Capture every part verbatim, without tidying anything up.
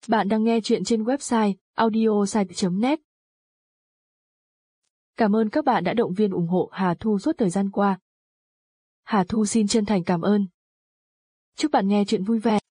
Bạn đang nghe chuyện trên website audiosite chấm net. Cảm ơn các bạn đã động viên ủng hộ Hà Thu suốt thời gian qua. Hà Thu xin chân thành cảm ơn. Chúc bạn nghe chuyện vui vẻ.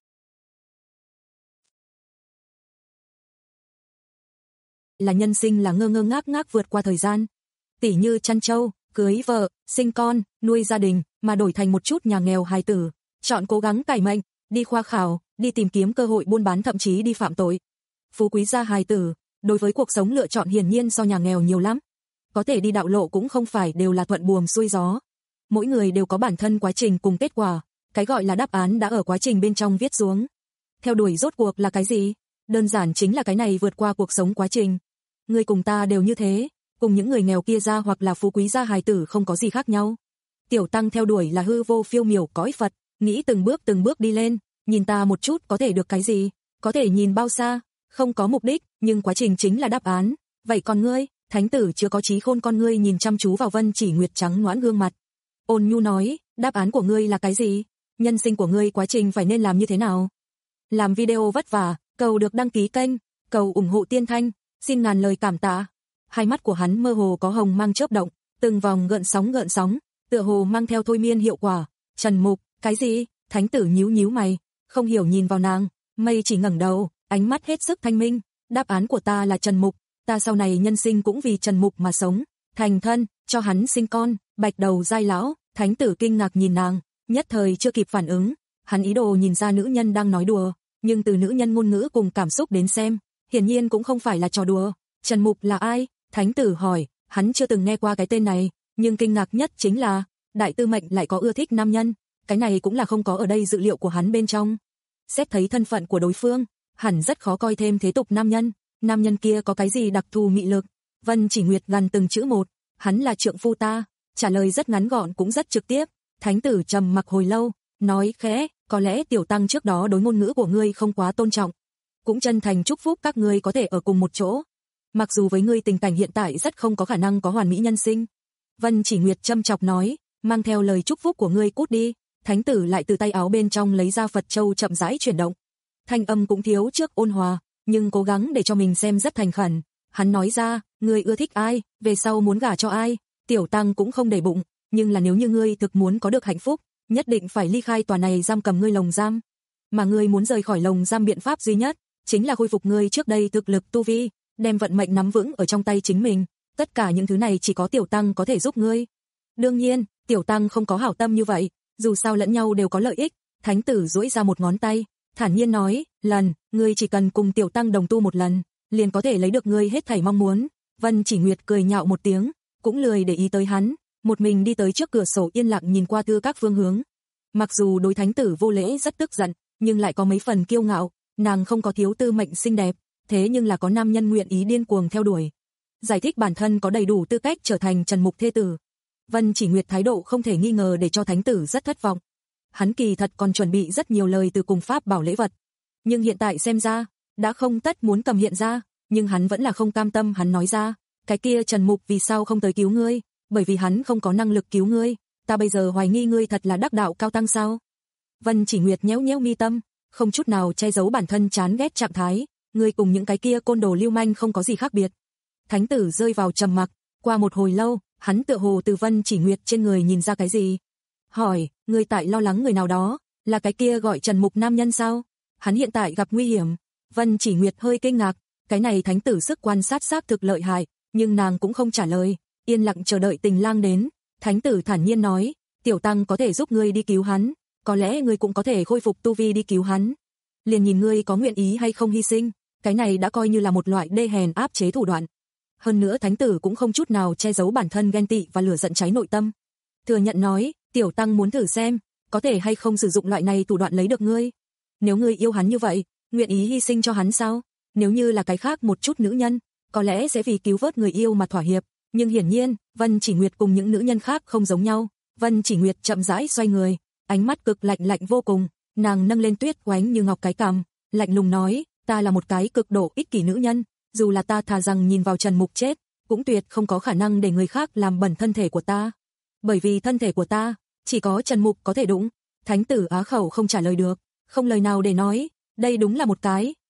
Là nhân sinh là ngơ ngơ ngác ngác vượt qua thời gian. Tỉ như chăn trâu, cưới vợ, sinh con, nuôi gia đình, mà đổi thành một chút nhà nghèo hài tử, chọn cố gắng cải mệnh, đi khoa khảo, đi tìm kiếm cơ hội buôn bán, thậm chí đi phạm tội. Phú quý gia hài tử, đối với cuộc sống lựa chọn hiển nhiên so nhà nghèo nhiều lắm. Có thể đi đạo lộ cũng không phải đều là thuận buồm xuôi gió. Mỗi người đều có bản thân quá trình cùng kết quả, cái gọi là đáp án đã ở quá trình bên trong viết xuống. Theo đuổi rốt cuộc là cái gì? Đơn giản chính là cái này vượt qua cuộc sống quá trình. Người cùng ta đều như thế, cùng những người nghèo kia ra hoặc là phú quý gia hài tử không có gì khác nhau. Tiểu tăng theo đuổi là hư vô phiêu miểu cõi Phật, nghĩ từng bước từng bước đi lên, nhìn ta một chút có thể được cái gì, có thể nhìn bao xa, không có mục đích, nhưng quá trình chính là đáp án. Vậy còn ngươi? Thánh tử chưa có trí khôn con ngươi nhìn chăm chú vào Vân Chỉ Nguyệt trắng ngoãn gương mặt. Ôn nhu nói, đáp án của ngươi là cái gì? Nhân sinh của ngươi quá trình phải nên làm như thế nào? Làm video vất vả, cầu được đăng ký kênh, cầu ủng hộ Tiên Thanh, xin ngàn lời cảm tạ. Hai mắt của hắn mơ hồ có hồng mang chớp động, từng vòng gợn sóng gợn sóng, tựa hồ mang theo thôi miên hiệu quả. Trần Mục, cái gì? Thánh tử nhíu nhíu mày, không hiểu nhìn vào nàng. Mây chỉ ngẩng đầu, ánh mắt hết sức thanh minh. Đáp án của ta là Trần Mục, ta sau này nhân sinh cũng vì Trần Mục mà sống, thành thân, cho hắn sinh con. Bạch đầu giai lão. Thánh tử kinh ngạc nhìn nàng, nhất thời chưa kịp phản ứng. Hắn ý đồ nhìn ra nữ nhân đang nói đùa, nhưng từ nữ nhân ngôn ngữ cùng cảm xúc đến xem, hiển nhiên cũng không phải là trò đùa. Trần Mục là ai? Thánh tử hỏi. Hắn chưa từng nghe qua cái tên này, nhưng kinh ngạc nhất chính là đại tư mệnh lại có ưa thích nam nhân. Cái này cũng là không có ở đây dự liệu của hắn bên trong. Xét thấy thân phận của đối phương, hẳn rất khó coi thêm thế tục nam nhân. Nam nhân kia có cái gì đặc thù mị lực? Vân Chỉ Nguyệt gần từng chữ một, hắn là trượng phu ta. Trả lời rất ngắn gọn cũng rất trực tiếp. Thánh tử trầm mặc hồi lâu, nói khẽ, có lẽ tiểu tăng trước đó đối ngôn ngữ của ngươi không quá tôn trọng. Cũng chân thành chúc phúc các ngươi có thể ở cùng một chỗ. Mặc dù với ngươi tình cảnh hiện tại rất không có khả năng có hoàn mỹ nhân sinh. Vân Chỉ Nguyệt châm chọc nói, mang theo lời chúc phúc của ngươi cút đi. Thánh tử lại từ tay áo bên trong lấy ra Phật châu chậm rãi chuyển động. Thanh âm cũng thiếu trước ôn hòa, nhưng cố gắng để cho mình xem rất thành khẩn. Hắn nói ra, ngươi ưa thích ai, về sau muốn gả cho ai, tiểu tăng cũng không để bụng, nhưng là nếu như ngươi thực muốn có được hạnh phúc, nhất định phải ly khai tòa này giam cầm ngươi lồng giam. Mà ngươi muốn rời khỏi lồng giam biện pháp duy nhất, chính là khôi phục ngươi trước đây thực lực tu vi, đem vận mệnh nắm vững ở trong tay chính mình. Tất cả những thứ này chỉ có tiểu tăng có thể giúp ngươi. Đương nhiên, tiểu tăng không có hảo tâm như vậy, dù sao lẫn nhau đều có lợi ích. Thánh tử duỗi ra một ngón tay, thản nhiên nói, lần, ngươi chỉ cần cùng tiểu tăng đồng tu một lần, liền có thể lấy được ngươi hết thảy mong muốn. Vân Chỉ Nguyệt cười nhạo một tiếng, cũng lười để ý tới hắn, một mình đi tới trước cửa sổ yên lặng nhìn qua thư các phương hướng. Mặc dù đối thánh tử vô lễ rất tức giận, nhưng lại có mấy phần kiêu ngạo, nàng không có thiếu tư mệnh xinh đẹp, thế nhưng là có nam nhân nguyện ý điên cuồng theo đuổi. Giải thích bản thân có đầy đủ tư cách trở thành Trần Mục thê tử. Vân Chỉ Nguyệt thái độ không thể nghi ngờ để cho thánh tử rất thất vọng. Hắn kỳ thật còn chuẩn bị rất nhiều lời từ cùng pháp bảo lễ vật, nhưng hiện tại xem ra, đã không tất muốn cầm hiện ra, nhưng hắn vẫn là không cam tâm. Hắn nói ra, cái kia Trần Mục vì sao không tới cứu ngươi? Bởi vì hắn không có năng lực cứu ngươi. Ta bây giờ hoài nghi ngươi thật là đắc đạo cao tăng sao? Vân Chỉ Nguyệt nhéo nhéo mi tâm, không chút nào che giấu bản thân chán ghét trạng thái. Ngươi cùng những cái kia côn đồ lưu manh không có gì khác biệt. Thánh tử rơi vào trầm mặc, qua một hồi lâu, hắn tựa hồ từ Vân Chỉ Nguyệt trên người nhìn ra cái gì. Hỏi, ngươi tại lo lắng người nào đó, là cái kia gọi Trần Mục nam nhân sao? Hắn hiện tại gặp nguy hiểm. Vân Chỉ Nguyệt hơi kinh ngạc, cái này thánh tử sức quan sát xác thực lợi hại, nhưng nàng cũng không trả lời, yên lặng chờ đợi tình lang đến. Thánh tử thản nhiên nói, tiểu tăng có thể giúp ngươi đi cứu hắn, có lẽ ngươi cũng có thể khôi phục tu vi đi cứu hắn. Liền nhìn ngươi có nguyện ý hay không hy sinh, cái này đã coi như là một loại đê hèn áp chế thủ đoạn. Hơn nữa thánh tử cũng không chút nào che giấu bản thân ghen tị và lửa giận cháy nội tâm. Thừa nhận nói, tiểu tăng muốn thử xem, có thể hay không sử dụng loại này thủ đoạn lấy được ngươi. Nếu ngươi yêu hắn như vậy, nguyện ý hy sinh cho hắn sao? Nếu như là cái khác một chút nữ nhân, có lẽ sẽ vì cứu vớt người yêu mà thỏa hiệp, nhưng hiển nhiên, Vân Chỉ Nguyệt cùng những nữ nhân khác không giống nhau. Vân Chỉ Nguyệt chậm rãi xoay người, ánh mắt cực lạnh lạnh vô cùng, nàng nâng lên tuyết oánh như ngọc cái cằm, lạnh lùng nói, ta là một cái cực độ ích kỷ nữ nhân, dù là ta thà rằng nhìn vào Trần Mục chết, cũng tuyệt không có khả năng để người khác làm bẩn thân thể của ta. Bởi vì thân thể của ta, chỉ có Trần Mục có thể đụng. Thánh tử á khẩu không trả lời được, không lời nào để nói, đây đúng là một cái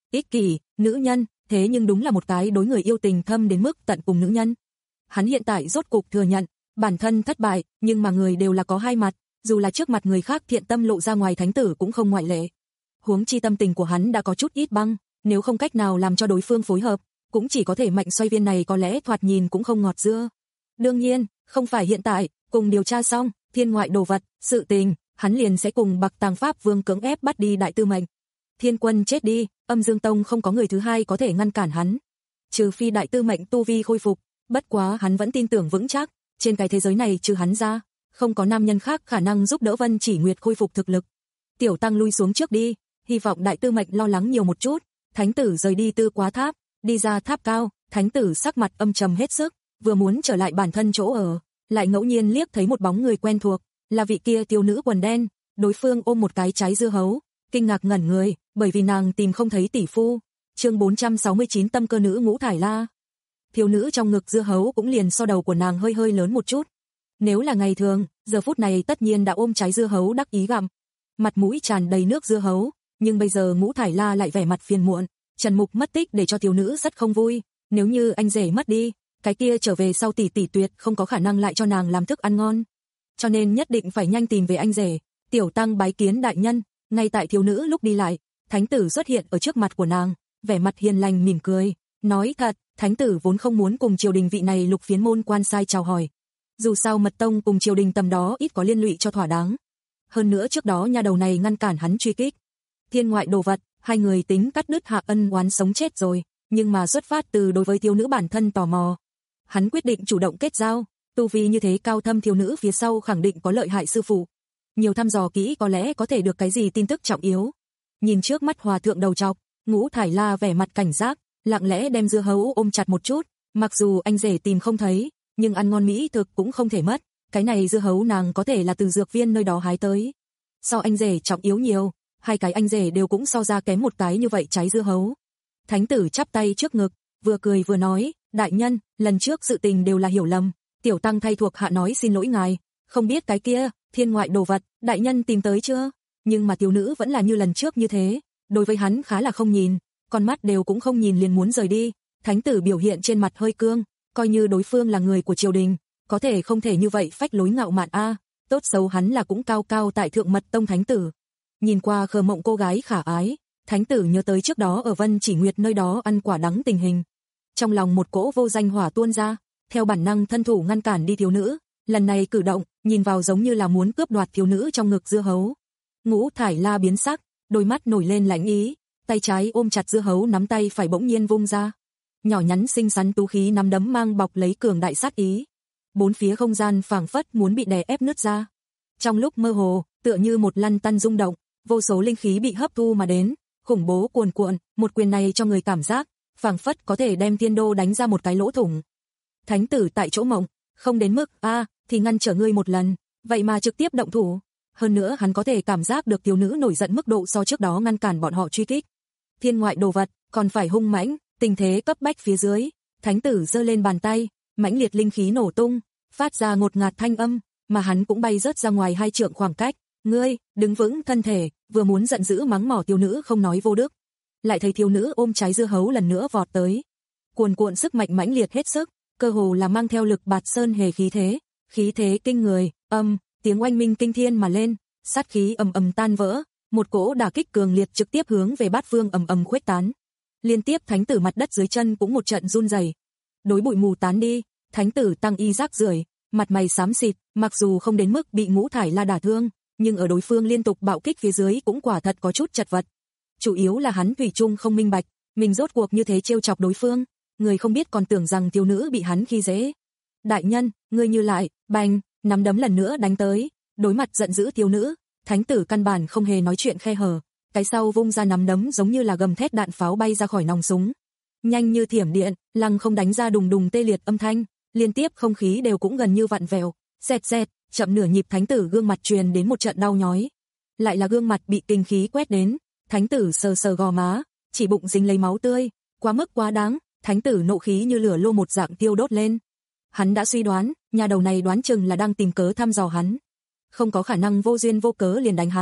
ích kỷ, nữ nhân, thế nhưng đúng là một cái đối người yêu tình thâm đến mức tận cùng nữ nhân. Hắn hiện tại rốt cục thừa nhận, bản thân thất bại, nhưng mà người đều là có hai mặt, dù là trước mặt người khác thiện tâm lộ ra ngoài, thánh tử cũng không ngoại lệ. Huống chi tâm tình của hắn đã có chút ít băng, nếu không cách nào làm cho đối phương phối hợp, cũng chỉ có thể mạnh xoay viên này có lẽ thoạt nhìn cũng không ngọt dưa. Đương nhiên, không phải hiện tại, cùng điều tra xong, thiên ngoại đồ vật, sự tình, hắn liền sẽ cùng Bạc Tàng Pháp Vương cưỡng ép bắt đi đại tư mệnh. Thiên Quân chết đi, Âm Dương Tông không có người thứ hai có thể ngăn cản hắn. Trừ phi đại tư mệnh tu vi khôi phục, bất quá hắn vẫn tin tưởng vững chắc, trên cái thế giới này trừ hắn ra, không có nam nhân khác khả năng giúp đỡ Vân Chỉ Nguyệt khôi phục thực lực. Tiểu Tăng lui xuống trước đi, hy vọng đại tư mệnh lo lắng nhiều một chút. Thánh tử rời đi Tư Quá Tháp, đi ra tháp cao, thánh tử sắc mặt âm trầm hết sức, vừa muốn trở lại bản thân chỗ ở, lại ngẫu nhiên liếc thấy một bóng người quen thuộc, là vị kia thiếu nữ quần đen, đối phương ôm một cái trái dưa hấu, kinh ngạc ngẩn người, bởi vì nàng tìm không thấy tỷ phu. Chương bốn trăm sáu mươi chín Tâm cơ nữ Ngũ Thải La. Thiếu nữ trong ngực dưa hấu cũng liền so đầu của nàng hơi hơi lớn một chút. Nếu là ngày thường, giờ phút này tất nhiên đã ôm trái dưa hấu đắc ý gặm, mặt mũi tràn đầy nước dưa hấu, nhưng bây giờ Ngũ Thải La lại vẻ mặt phiền muộn, Trần Mục mất tích để cho thiếu nữ rất không vui, nếu như anh rể mất đi, cái kia trở về sau tỷ tỷ tuyệt không có khả năng lại cho nàng làm thức ăn ngon, cho nên nhất định phải nhanh tìm về anh rể. Tiểu Tăng bái kiến đại nhân. Ngay tại thiếu nữ lúc đi lại, thánh tử xuất hiện ở trước mặt của nàng, vẻ mặt hiền lành mỉm cười, nói thật, thánh tử vốn không muốn cùng triều đình vị này Lục Phiến môn quan sai chào hỏi. Dù sao mật tông cùng triều đình tầm đó ít có liên lụy cho thỏa đáng. Hơn nữa trước đó nha đầu này ngăn cản hắn truy kích. Thiên ngoại đồ vật, hai người tính cắt đứt hạ ân oán sống chết rồi, nhưng mà xuất phát từ đối với thiếu nữ bản thân tò mò. Hắn quyết định chủ động kết giao, tu vi như thế cao thâm thiếu nữ phía sau khẳng định có lợi hại sư phụ. Nhiều thăm dò kỹ có lẽ có thể được cái gì tin tức trọng yếu. Nhìn trước mắt hòa thượng đầu trọc, Ngũ Thải La vẻ mặt cảnh giác, lặng lẽ đem dưa hấu ôm chặt một chút, mặc dù anh rể tìm không thấy, nhưng ăn ngon mỹ thực cũng không thể mất, cái này dưa hấu nàng có thể là từ dược viên nơi đó hái tới. So anh rể trọng yếu nhiều, hai cái anh rể đều cũng so ra kém một cái như vậy trái dưa hấu. Thánh tử chắp tay trước ngực, vừa cười vừa nói, đại nhân, lần trước sự tình đều là hiểu lầm, tiểu tăng thay thuộc hạ nói xin lỗi ngài, không biết cái kia, thiên ngoại đồ vật, đại nhân tìm tới chưa? Nhưng mà thiếu nữ vẫn là như lần trước như thế, đối với hắn khá là không nhìn, con mắt đều cũng không nhìn liền muốn rời đi. Thánh tử biểu hiện trên mặt hơi cương, coi như đối phương là người của triều đình, có thể không thể như vậy phách lối ngạo mạn a, tốt xấu hắn là cũng cao cao tại thượng mật tông thánh tử. Nhìn qua khờ mộng cô gái khả ái, thánh tử nhớ tới trước đó ở Vân Chỉ Nguyệt nơi đó ăn quả đắng tình hình. Trong lòng một cỗ vô danh hỏa tuôn ra, theo bản năng thân thủ ngăn cản đi thiếu nữ, lần này cử động, nhìn vào giống như là muốn cướp đoạt thiếu nữ trong ngực dưa hấu. Ngũ Thải La biến sắc, đôi mắt nổi lên lãnh ý, tay trái ôm chặt dưa hấu, nắm tay phải bỗng nhiên vung ra. Nhỏ nhắn xinh xắn tú khí nắm đấm mang bọc lấy cường đại sát ý. Bốn phía không gian phảng phất muốn bị đè ép nứt ra. Trong lúc mơ hồ, tựa như một lăn tăn rung động, vô số linh khí bị hấp thu mà đến, khủng bố cuồn cuộn, một quyền này cho người cảm giác phảng phất có thể đem thiên đô đánh ra một cái lỗ thủng. Thánh tử tại chỗ mộng, không đến mức a à, thì ngăn trở ngươi một lần, vậy mà trực tiếp động thủ. Hơn nữa hắn có thể cảm giác được thiếu nữ nổi giận mức độ so trước đó ngăn cản bọn họ truy kích. Thiên ngoại đồ vật, còn phải hung mãnh, tình thế cấp bách phía dưới, thánh tử giơ lên bàn tay, mãnh liệt linh khí nổ tung, phát ra ngột ngạt thanh âm, mà hắn cũng bay rớt ra ngoài hai trượng khoảng cách. Ngươi, đứng vững thân thể, vừa muốn giận dữ mắng mỏ thiếu nữ không nói vô đức, lại thấy thiếu nữ ôm trái dưa hấu lần nữa vọt tới. Cuồn cuộn sức mạnh mãnh liệt hết sức, cơ hồ là mang theo lực bạt sơn hề khí thế, khí thế kinh người, âm, tiếng oanh minh kinh thiên mà lên, sát khí ầm ầm tan vỡ, một cỗ đả kích cường liệt trực tiếp hướng về Bát Vương ầm ầm khuếch tán. Liên tiếp thánh tử mặt đất dưới chân cũng một trận run rẩy. Đối bụi mù tán đi, thánh tử tăng y rác rưởi, mặt mày xám xịt, mặc dù không đến mức bị Ngũ Thải La đả thương, nhưng ở đối phương liên tục bạo kích phía dưới cũng quả thật có chút chật vật. Chủ yếu là hắn thủy chung không minh bạch, mình rốt cuộc như thế trêu chọc đối phương, người không biết còn tưởng rằng thiếu nữ bị hắn khi dễ. Đại nhân, ngươi như lại, bành, nắm đấm lần nữa đánh tới, đối mặt giận dữ thiếu nữ, thánh tử căn bản không hề nói chuyện khe hở, cái sau vung ra nắm đấm giống như là gầm thét đạn pháo bay ra khỏi nòng súng. Nhanh như thiểm điện, lăng không đánh ra đùng đùng tê liệt âm thanh, liên tiếp không khí đều cũng gần như vặn vẹo, xẹt xẹt, chậm nửa nhịp thánh tử gương mặt truyền đến một trận đau nhói. Lại là gương mặt bị kinh khí quét đến, thánh tử sờ sờ gò má, chỉ bụng dính lấy máu tươi, quá mức quá đáng, thánh tử nộ khí như lửa lô một dạng tiêu đốt lên. Hắn đã suy đoán, nhà đầu này đoán chừng là đang tìm cớ thăm dò hắn. Không có khả năng vô duyên vô cớ liền đánh hắn,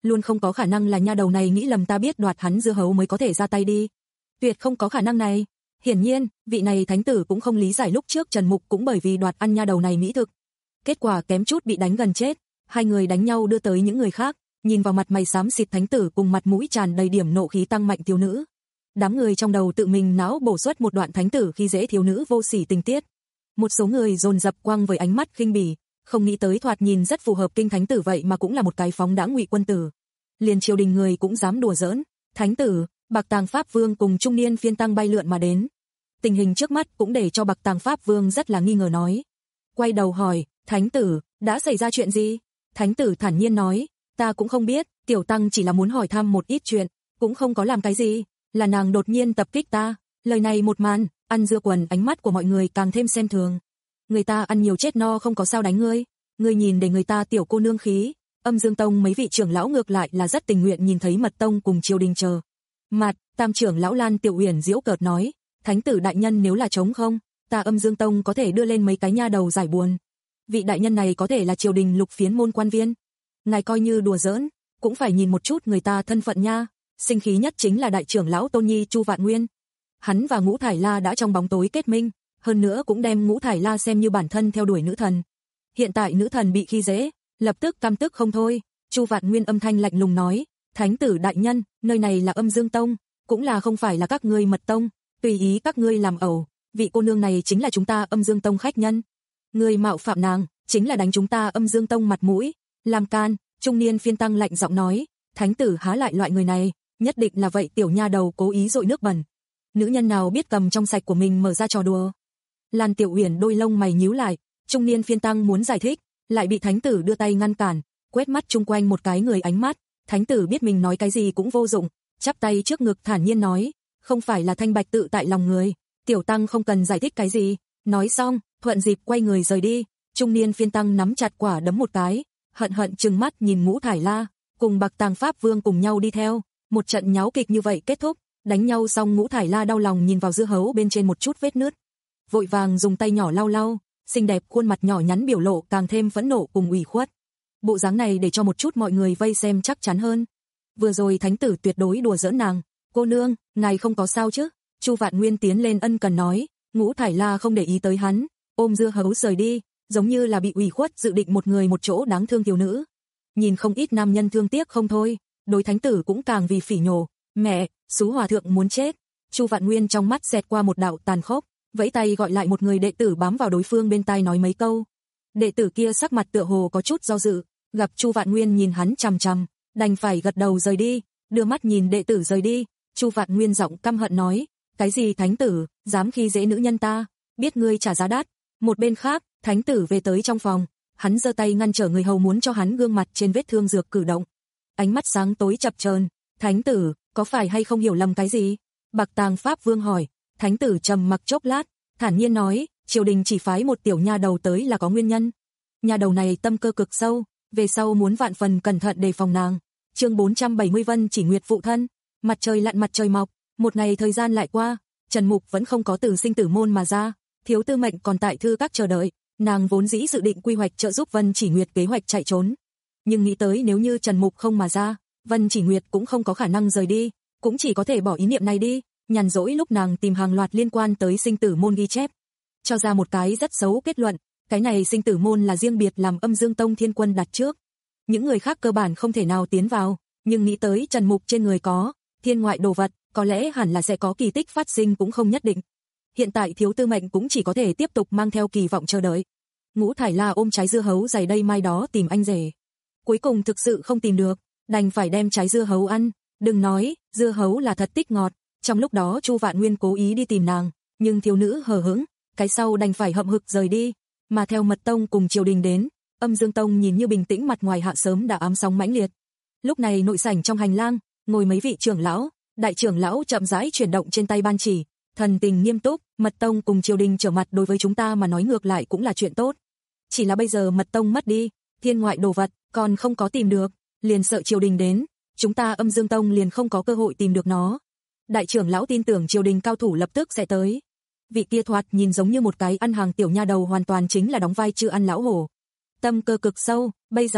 Luôn không có khả năng là nha đầu này nghĩ lầm ta biết đoạt hắn dưa hấu mới có thể ra tay đi. Tuyệt không có khả năng này. Hiển nhiên, vị này thánh tử cũng không lý giải lúc trước Trần Mục cũng bởi vì đoạt ăn nha đầu này mỹ thực. Kết quả kém chút bị đánh gần chết, hai người đánh nhau đưa tới những người khác, nhìn vào mặt mày xám xịt thánh tử cùng mặt mũi tràn đầy điểm nộ khí tăng mạnh thiếu nữ. Đám người trong đầu tự mình não bổ xuất một đoạn thánh tử khi dễ thiếu nữ vô sỉ tình tiết. Một số người dồn dập quăng với ánh mắt khinh bỉ, không nghĩ tới thoạt nhìn rất phù hợp kinh thánh tử vậy mà cũng là một cái phóng đãng ngụy quân tử. Liền triều đình người cũng dám đùa giỡn, thánh tử, Bạc Tàng Pháp Vương cùng trung niên phiên tăng bay lượn mà đến. Tình hình trước mắt cũng để cho Bạc Tàng Pháp Vương rất là nghi ngờ nói. Quay đầu hỏi, thánh tử, đã xảy ra chuyện gì? Thánh tử thản nhiên nói, ta cũng không biết, tiểu tăng chỉ là muốn hỏi thăm một ít chuyện, cũng không có làm cái gì, là nàng đột nhiên tập kích ta. Lời này một màn, ăn dưa quần ánh mắt của mọi người càng thêm xem thường. Người ta ăn nhiều chết no không có sao đánh ngươi, ngươi nhìn để người ta tiểu cô nương khí. Âm Dương Tông mấy vị trưởng lão ngược lại là rất tình nguyện nhìn thấy Mật Tông cùng triều đình chờ. Mặt, tam trưởng lão Lan Tiểu Uyển giễu cợt nói, thánh tử đại nhân nếu là trống không, ta Âm Dương Tông có thể đưa lên mấy cái nha đầu giải buồn. Vị đại nhân này có thể là triều đình lục phiến môn quan viên. Ngài coi như đùa giỡn, cũng phải nhìn một chút người ta thân phận nha. Sinh khí nhất chính là đại trưởng lão Tôn Nhi Chu Vạn Nguyên. Hắn và Ngũ Thải La đã trong bóng tối kết minh, hơn nữa cũng đem Ngũ Thải La xem như bản thân theo đuổi nữ thần. Hiện tại nữ thần bị khi dễ, lập tức căm tức không thôi. Chu Vạn Nguyên âm thanh lạnh lùng nói, thánh tử đại nhân, nơi này là Âm Dương Tông, cũng là không phải là các ngươi Mật Tông, tùy ý các ngươi làm ẩu, vị cô nương này chính là chúng ta Âm Dương Tông khách nhân. Ngươi mạo phạm nàng, chính là đánh chúng ta Âm Dương Tông mặt mũi. Làm can, trung niên phiên tăng lạnh giọng nói, thánh tử há lại loại người này, nhất định là vậy tiểu nha đầu cố ý dội nước bẩn. Nữ nhân nào biết cầm trong sạch của mình mở ra trò đùa. Lan Tiểu Uyển đôi lông mày nhíu lại, trung niên phiên tăng muốn giải thích, lại bị thánh tử đưa tay ngăn cản, quét mắt chung quanh một cái người ánh mắt. Thánh tử biết mình nói cái gì cũng vô dụng, chắp tay trước ngực thản nhiên nói, không phải là thanh bạch tự tại lòng người, tiểu tăng không cần giải thích cái gì. Nói xong, thuận dịp quay người rời đi. Trung niên phiên tăng nắm chặt quả đấm một cái, hận hận trừng mắt nhìn Ngũ Thải La, cùng Bạc Tàng Pháp Vương cùng nhau đi theo. Một trận nháo kịch như vậy kết thúc, đánh nhau xong Ngũ Thải La đau lòng nhìn vào dưa hấu bên trên một chút vết nứt, vội vàng dùng tay nhỏ lau lau, xinh đẹp khuôn mặt nhỏ nhắn biểu lộ càng thêm phẫn nộ cùng ủy khuất. Bộ dáng này để cho một chút mọi người vây xem chắc chắn hơn. Vừa rồi thánh tử tuyệt đối đùa giỡn nàng, cô nương, ngài không có sao chứ? Chu Vạn Nguyên tiến lên ân cần nói. Ngũ Thải La không để ý tới hắn, ôm dưa hấu rời đi, giống như là bị ủy khuất dự định một người một chỗ đáng thương thiếu nữ. Nhìn không ít nam nhân thương tiếc không thôi, đối thánh tử cũng càng vì phỉ nhổ, mẹ, xú hòa thượng muốn chết. Chu Vạn Nguyên trong mắt xẹt qua một đạo tàn khốc, vẫy tay gọi lại một người đệ tử bám vào đối phương bên tai nói mấy câu. Đệ tử kia sắc mặt tựa hồ có chút do dự, gặp Chu Vạn Nguyên nhìn hắn chằm chằm, đành phải gật đầu rời đi, đưa mắt nhìn đệ tử rời đi. Chu Vạn Nguyên giọng căm hận nói, cái gì thánh tử, dám khi dễ nữ nhân ta, biết ngươi trả giá đắt. Một bên khác, thánh tử về tới trong phòng, hắn giơ tay ngăn trở người hầu muốn cho hắn gương mặt trên vết thương dược cử động. Ánh mắt sáng tối chập chờn, thánh tử, có phải hay không hiểu lầm cái gì? Bạc Tàng Pháp Vương hỏi. Thánh tử trầm mặc chốc lát, thản nhiên nói, triều đình chỉ phái một tiểu nha đầu tới là có nguyên nhân. Nha đầu này tâm cơ cực sâu, về sau muốn vạn phần cẩn thận đề phòng nàng. Chương bốn trăm bảy mươi Vân Chỉ Nguyệt phụ thân. Mặt trời lặn mặt trời mọc, một ngày thời gian lại qua, Trần Mục vẫn không có từ sinh tử môn mà ra, thiếu tư mệnh còn tại thư các chờ đợi, nàng vốn dĩ dự định quy hoạch trợ giúp Vân Chỉ Nguyệt kế hoạch chạy trốn. Nhưng nghĩ tới nếu như Trần Mục không mà ra, Vân Chỉ Nguyệt cũng không có khả năng rời đi, cũng chỉ có thể bỏ ý niệm này đi. Nhàn rỗi lúc nàng tìm hàng loạt liên quan tới sinh tử môn ghi chép, cho ra một cái rất xấu kết luận, cái này sinh tử môn là riêng biệt làm Âm Dương Tông Thiên Quân đặt trước. Những người khác cơ bản không thể nào tiến vào, nhưng nghĩ tới Trần Mục trên người có thiên ngoại đồ vật, có lẽ hẳn là sẽ có kỳ tích phát sinh cũng không nhất định. Hiện tại thiếu tư mệnh cũng chỉ có thể tiếp tục mang theo kỳ vọng chờ đợi. Ngũ Thải La ôm trái dưa hấu dày đây mai đó tìm anh rể. Cuối cùng thực sự không tìm được, đành phải đem trái dưa hấu ăn, đừng nói, dưa hấu là thật tích ngọt. Trong lúc đó Chu Vạn Nguyên cố ý đi tìm nàng, nhưng thiếu nữ hờ hững, cái sau đành phải hậm hực rời đi, mà theo Mật Tông cùng triều đình đến, Âm Dương Tông nhìn như bình tĩnh mặt ngoài hạ sớm đã ám sóng mãnh liệt. Lúc này nội sảnh trong hành lang, ngồi mấy vị trưởng lão, đại trưởng lão chậm rãi chuyển động trên tay ban chỉ, thần tình nghiêm túc, Mật Tông cùng triều đình trở mặt đối với chúng ta mà nói ngược lại cũng là chuyện tốt. Chỉ là bây giờ Mật Tông mất đi, thiên ngoại đồ vật còn không có tìm được, liền sợ triều đình đến, chúng ta Âm Dương Tông liền không có cơ hội tìm được nó. Đại trưởng lão tin tưởng triều đình cao thủ lập tức sẽ tới. Vị kia thoạt nhìn giống như một cái ăn hàng tiểu nha đầu hoàn toàn chính là đóng vai chưa ăn lão hổ. Tâm cơ cực sâu, bây giờ,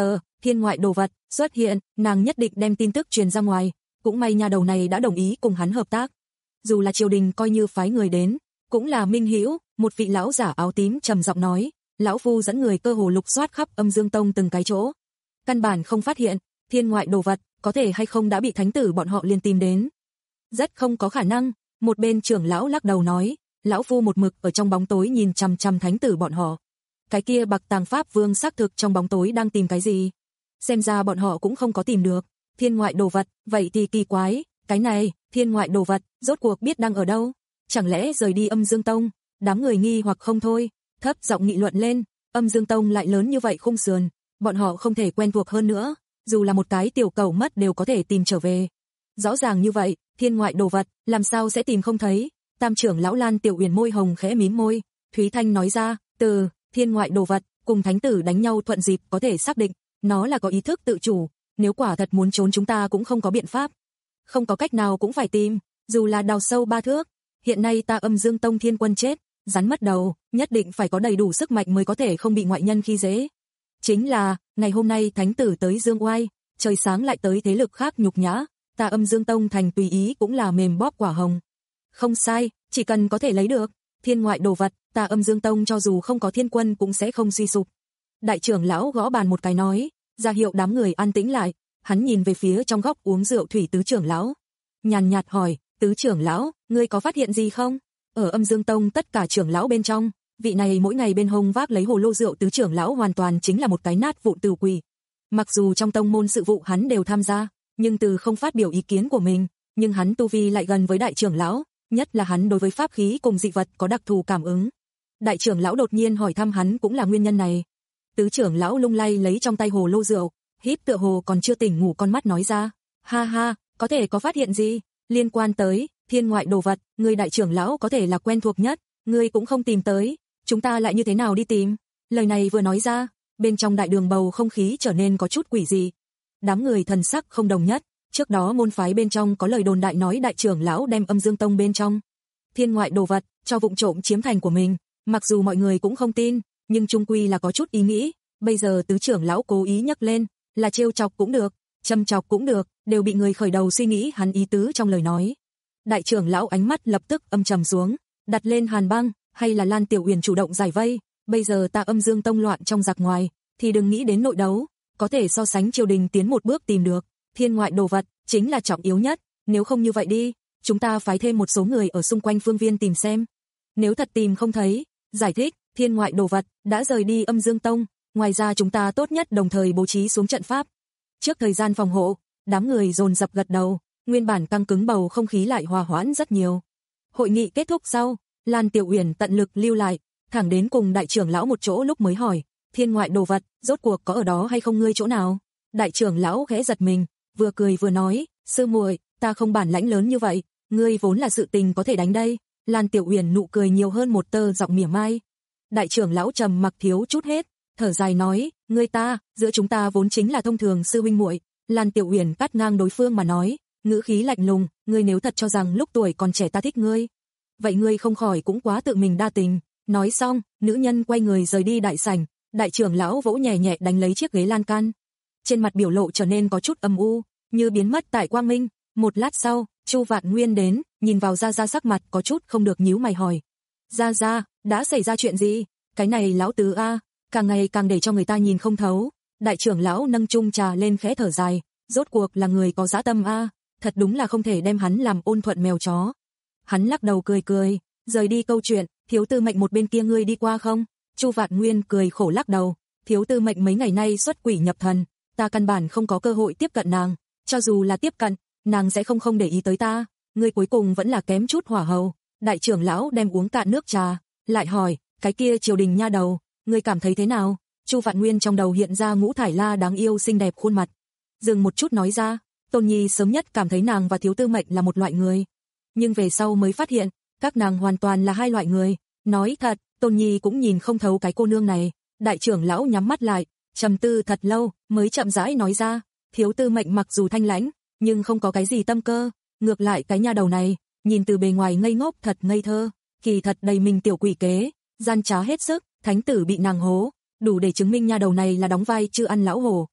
thiên ngoại đồ vật xuất hiện, nàng nhất định đem tin tức truyền ra ngoài, cũng may nha đầu này đã đồng ý cùng hắn hợp tác. Dù là triều đình coi như phái người đến, cũng là minh hữu, một vị lão giả áo tím trầm giọng nói, lão phu dẫn người cơ hồ lục soát khắp Âm Dương Tông từng cái chỗ, căn bản không phát hiện, thiên ngoại đồ vật có thể hay không đã bị thánh tử bọn họ liên tìm đến. Rất không có khả năng, một bên trưởng lão lắc đầu nói, lão phu một mực ở trong bóng tối nhìn chằm chằm thánh tử bọn họ. Cái kia Bạc Tàng Pháp Vương xác thực trong bóng tối đang tìm cái gì? Xem ra bọn họ cũng không có tìm được. Thiên ngoại đồ vật, vậy thì kỳ quái, cái này, thiên ngoại đồ vật, rốt cuộc biết đang ở đâu? Chẳng lẽ rời đi Âm Dương Tông? Đám người nghi hoặc không thôi, thấp giọng nghị luận lên, Âm Dương Tông lại lớn như vậy khung sườn, bọn họ không thể quen thuộc hơn nữa, dù là một cái tiểu cầu mất đều có thể tìm trở về. Rõ ràng như vậy, thiên ngoại đồ vật, làm sao sẽ tìm không thấy? Tam trưởng lão Lan Tiểu Uyển môi hồng khẽ mím môi, Thúy Thanh nói ra, từ thiên ngoại đồ vật cùng thánh tử đánh nhau thuận dịp có thể xác định, nó là có ý thức tự chủ, nếu quả thật muốn trốn chúng ta cũng không có biện pháp. Không có cách nào cũng phải tìm, dù là đào sâu ba thước. Hiện nay ta Âm Dương Tông thiên quân chết, rắn mất đầu, nhất định phải có đầy đủ sức mạnh mới có thể không bị ngoại nhân khi dễ. Chính là, ngày hôm nay thánh tử tới Dương Oai, trời sáng lại tới thế lực khác nhục nhã, ta Âm Dương Tông thành tùy ý cũng là mềm bóp quả hồng. Không sai, chỉ cần có thể lấy được thiên ngoại đồ vật, ta Âm Dương Tông cho dù không có thiên quân cũng sẽ không suy sụp. Đại trưởng lão gõ bàn một cái nói, ra hiệu đám người an tĩnh lại, hắn nhìn về phía trong góc uống rượu thủy tứ trưởng lão. Nhàn nhạt hỏi, tứ trưởng lão, ngươi có phát hiện gì không? Ở Âm Dương Tông tất cả trưởng lão bên trong, vị này mỗi ngày bên hông vác lấy hồ lô rượu tứ trưởng lão hoàn toàn chính là một cái nát vụn tử quỷ. Mặc dù trong tông môn sự vụ hắn đều tham gia, nhưng từ không phát biểu ý kiến của mình, nhưng hắn tu vi lại gần với đại trưởng lão, nhất là hắn đối với pháp khí cùng dị vật có đặc thù cảm ứng. Đại trưởng lão đột nhiên hỏi thăm hắn cũng là nguyên nhân này. Tứ trưởng lão lung lay lấy trong tay hồ lô rượu, híp tựa hồ còn chưa tỉnh ngủ con mắt nói ra, ha ha, có thể có phát hiện gì? Liên quan tới thiên ngoại đồ vật, người đại trưởng lão có thể là quen thuộc nhất, ngươi cũng không tìm tới, chúng ta lại như thế nào đi tìm? Lời này vừa nói ra, bên trong đại đường bầu không khí trở nên có chút quỷ dị. Đám người thần sắc không đồng nhất, trước đó môn phái bên trong có lời đồn đại nói đại trưởng lão đem Âm Dương Tông bên trong thiên ngoại đồ vật cho vụng trộm chiếm thành của mình, mặc dù mọi người cũng không tin, nhưng chung quy là có chút ý nghĩ, bây giờ tứ trưởng lão cố ý nhắc lên, là trêu chọc cũng được, châm chọc cũng được, đều bị người khởi đầu suy nghĩ hắn ý tứ trong lời nói. Đại trưởng lão ánh mắt lập tức âm trầm xuống, đặt lên hàn băng, hay là Lan Tiểu Uyển chủ động giải vây, bây giờ ta Âm Dương Tông loạn trong giặc ngoài, thì đừng nghĩ đến nội đấu, có thể so sánh triều đình tiến một bước tìm được, thiên ngoại đồ vật chính là trọng yếu nhất, nếu không như vậy đi, chúng ta phái thêm một số người ở xung quanh phương viên tìm xem. Nếu thật tìm không thấy, giải thích, thiên ngoại đồ vật đã rời đi Âm Dương Tông, ngoài ra chúng ta tốt nhất đồng thời bố trí xuống trận pháp. Trước thời gian phòng hộ, đám người dồn dập gật đầu, nguyên bản căng cứng bầu không khí lại hòa hoãn rất nhiều. Hội nghị kết thúc sau, Lan Tiểu Uyển tận lực lưu lại, thẳng đến cùng đại trưởng lão một chỗ lúc mới hỏi, thiên ngoại đồ vật, rốt cuộc có ở đó hay không ngươi chỗ nào? Đại trưởng lão khẽ giật mình, vừa cười vừa nói, sư muội, ta không bản lãnh lớn như vậy, ngươi vốn là sự tình có thể đánh đây. Lan Tiểu Uyển nụ cười nhiều hơn một tơ giọng mỉa mai. Đại trưởng lão trầm mặc thiếu chút hết, thở dài nói, ngươi ta, giữa chúng ta vốn chính là thông thường sư huynh muội. Lan Tiểu Uyển cắt ngang đối phương mà nói, ngữ khí lạnh lùng, ngươi nếu thật cho rằng lúc tuổi còn trẻ ta thích ngươi, vậy ngươi không khỏi cũng quá tự mình đa tình. Nói xong, nữ nhân quay người rời đi đại sảnh, đại trưởng lão vỗ nhẹ nhẹ đánh lấy chiếc ghế lan can. Trên mặt biểu lộ trở nên có chút âm u, như biến mất tại quang minh. Một lát sau, Chu Vạn Nguyên đến, nhìn vào Gia Gia sắc mặt có chút không được nhíu mày hỏi. Gia Gia, đã xảy ra chuyện gì? Cái này lão tứ a, càng ngày càng để cho người ta nhìn không thấu. Đại trưởng lão nâng chung trà lên khẽ thở dài, rốt cuộc là người có dã tâm a, thật đúng là không thể đem hắn làm ôn thuận mèo chó. Hắn lắc đầu cười cười, rời đi câu chuyện, thiếu tư mệnh một bên kia ngươi đi qua không? Chu Vạn Nguyên cười khổ lắc đầu, thiếu tư mệnh mấy ngày nay xuất quỷ nhập thần, ta căn bản không có cơ hội tiếp cận nàng, cho dù là tiếp cận, nàng sẽ không không để ý tới ta, ngươi cuối cùng vẫn là kém chút hỏa hầu. Đại trưởng lão đem uống cạn nước trà, lại hỏi, cái kia triều đình nha đầu, ngươi cảm thấy thế nào? Chu Vạn Nguyên trong đầu hiện ra Ngũ Thải La đáng yêu xinh đẹp khuôn mặt, dừng một chút nói ra, Tôn Nhi sớm nhất cảm thấy nàng và thiếu tư mệnh là một loại người, nhưng về sau mới phát hiện, các nàng hoàn toàn là hai loại người. Nói thật, Tôn Nhi cũng nhìn không thấu cái cô nương này. Đại trưởng lão nhắm mắt lại, trầm tư thật lâu, mới chậm rãi nói ra, thiếu tư mệnh mặc dù thanh lãnh, nhưng không có cái gì tâm cơ, ngược lại cái nha đầu này, nhìn từ bề ngoài ngây ngốc thật ngây thơ, kỳ thật đầy mình tiểu quỷ kế, gian trá hết sức, thánh tử bị nàng hố, đủ để chứng minh nha đầu này là đóng vai chưa ăn lão hổ.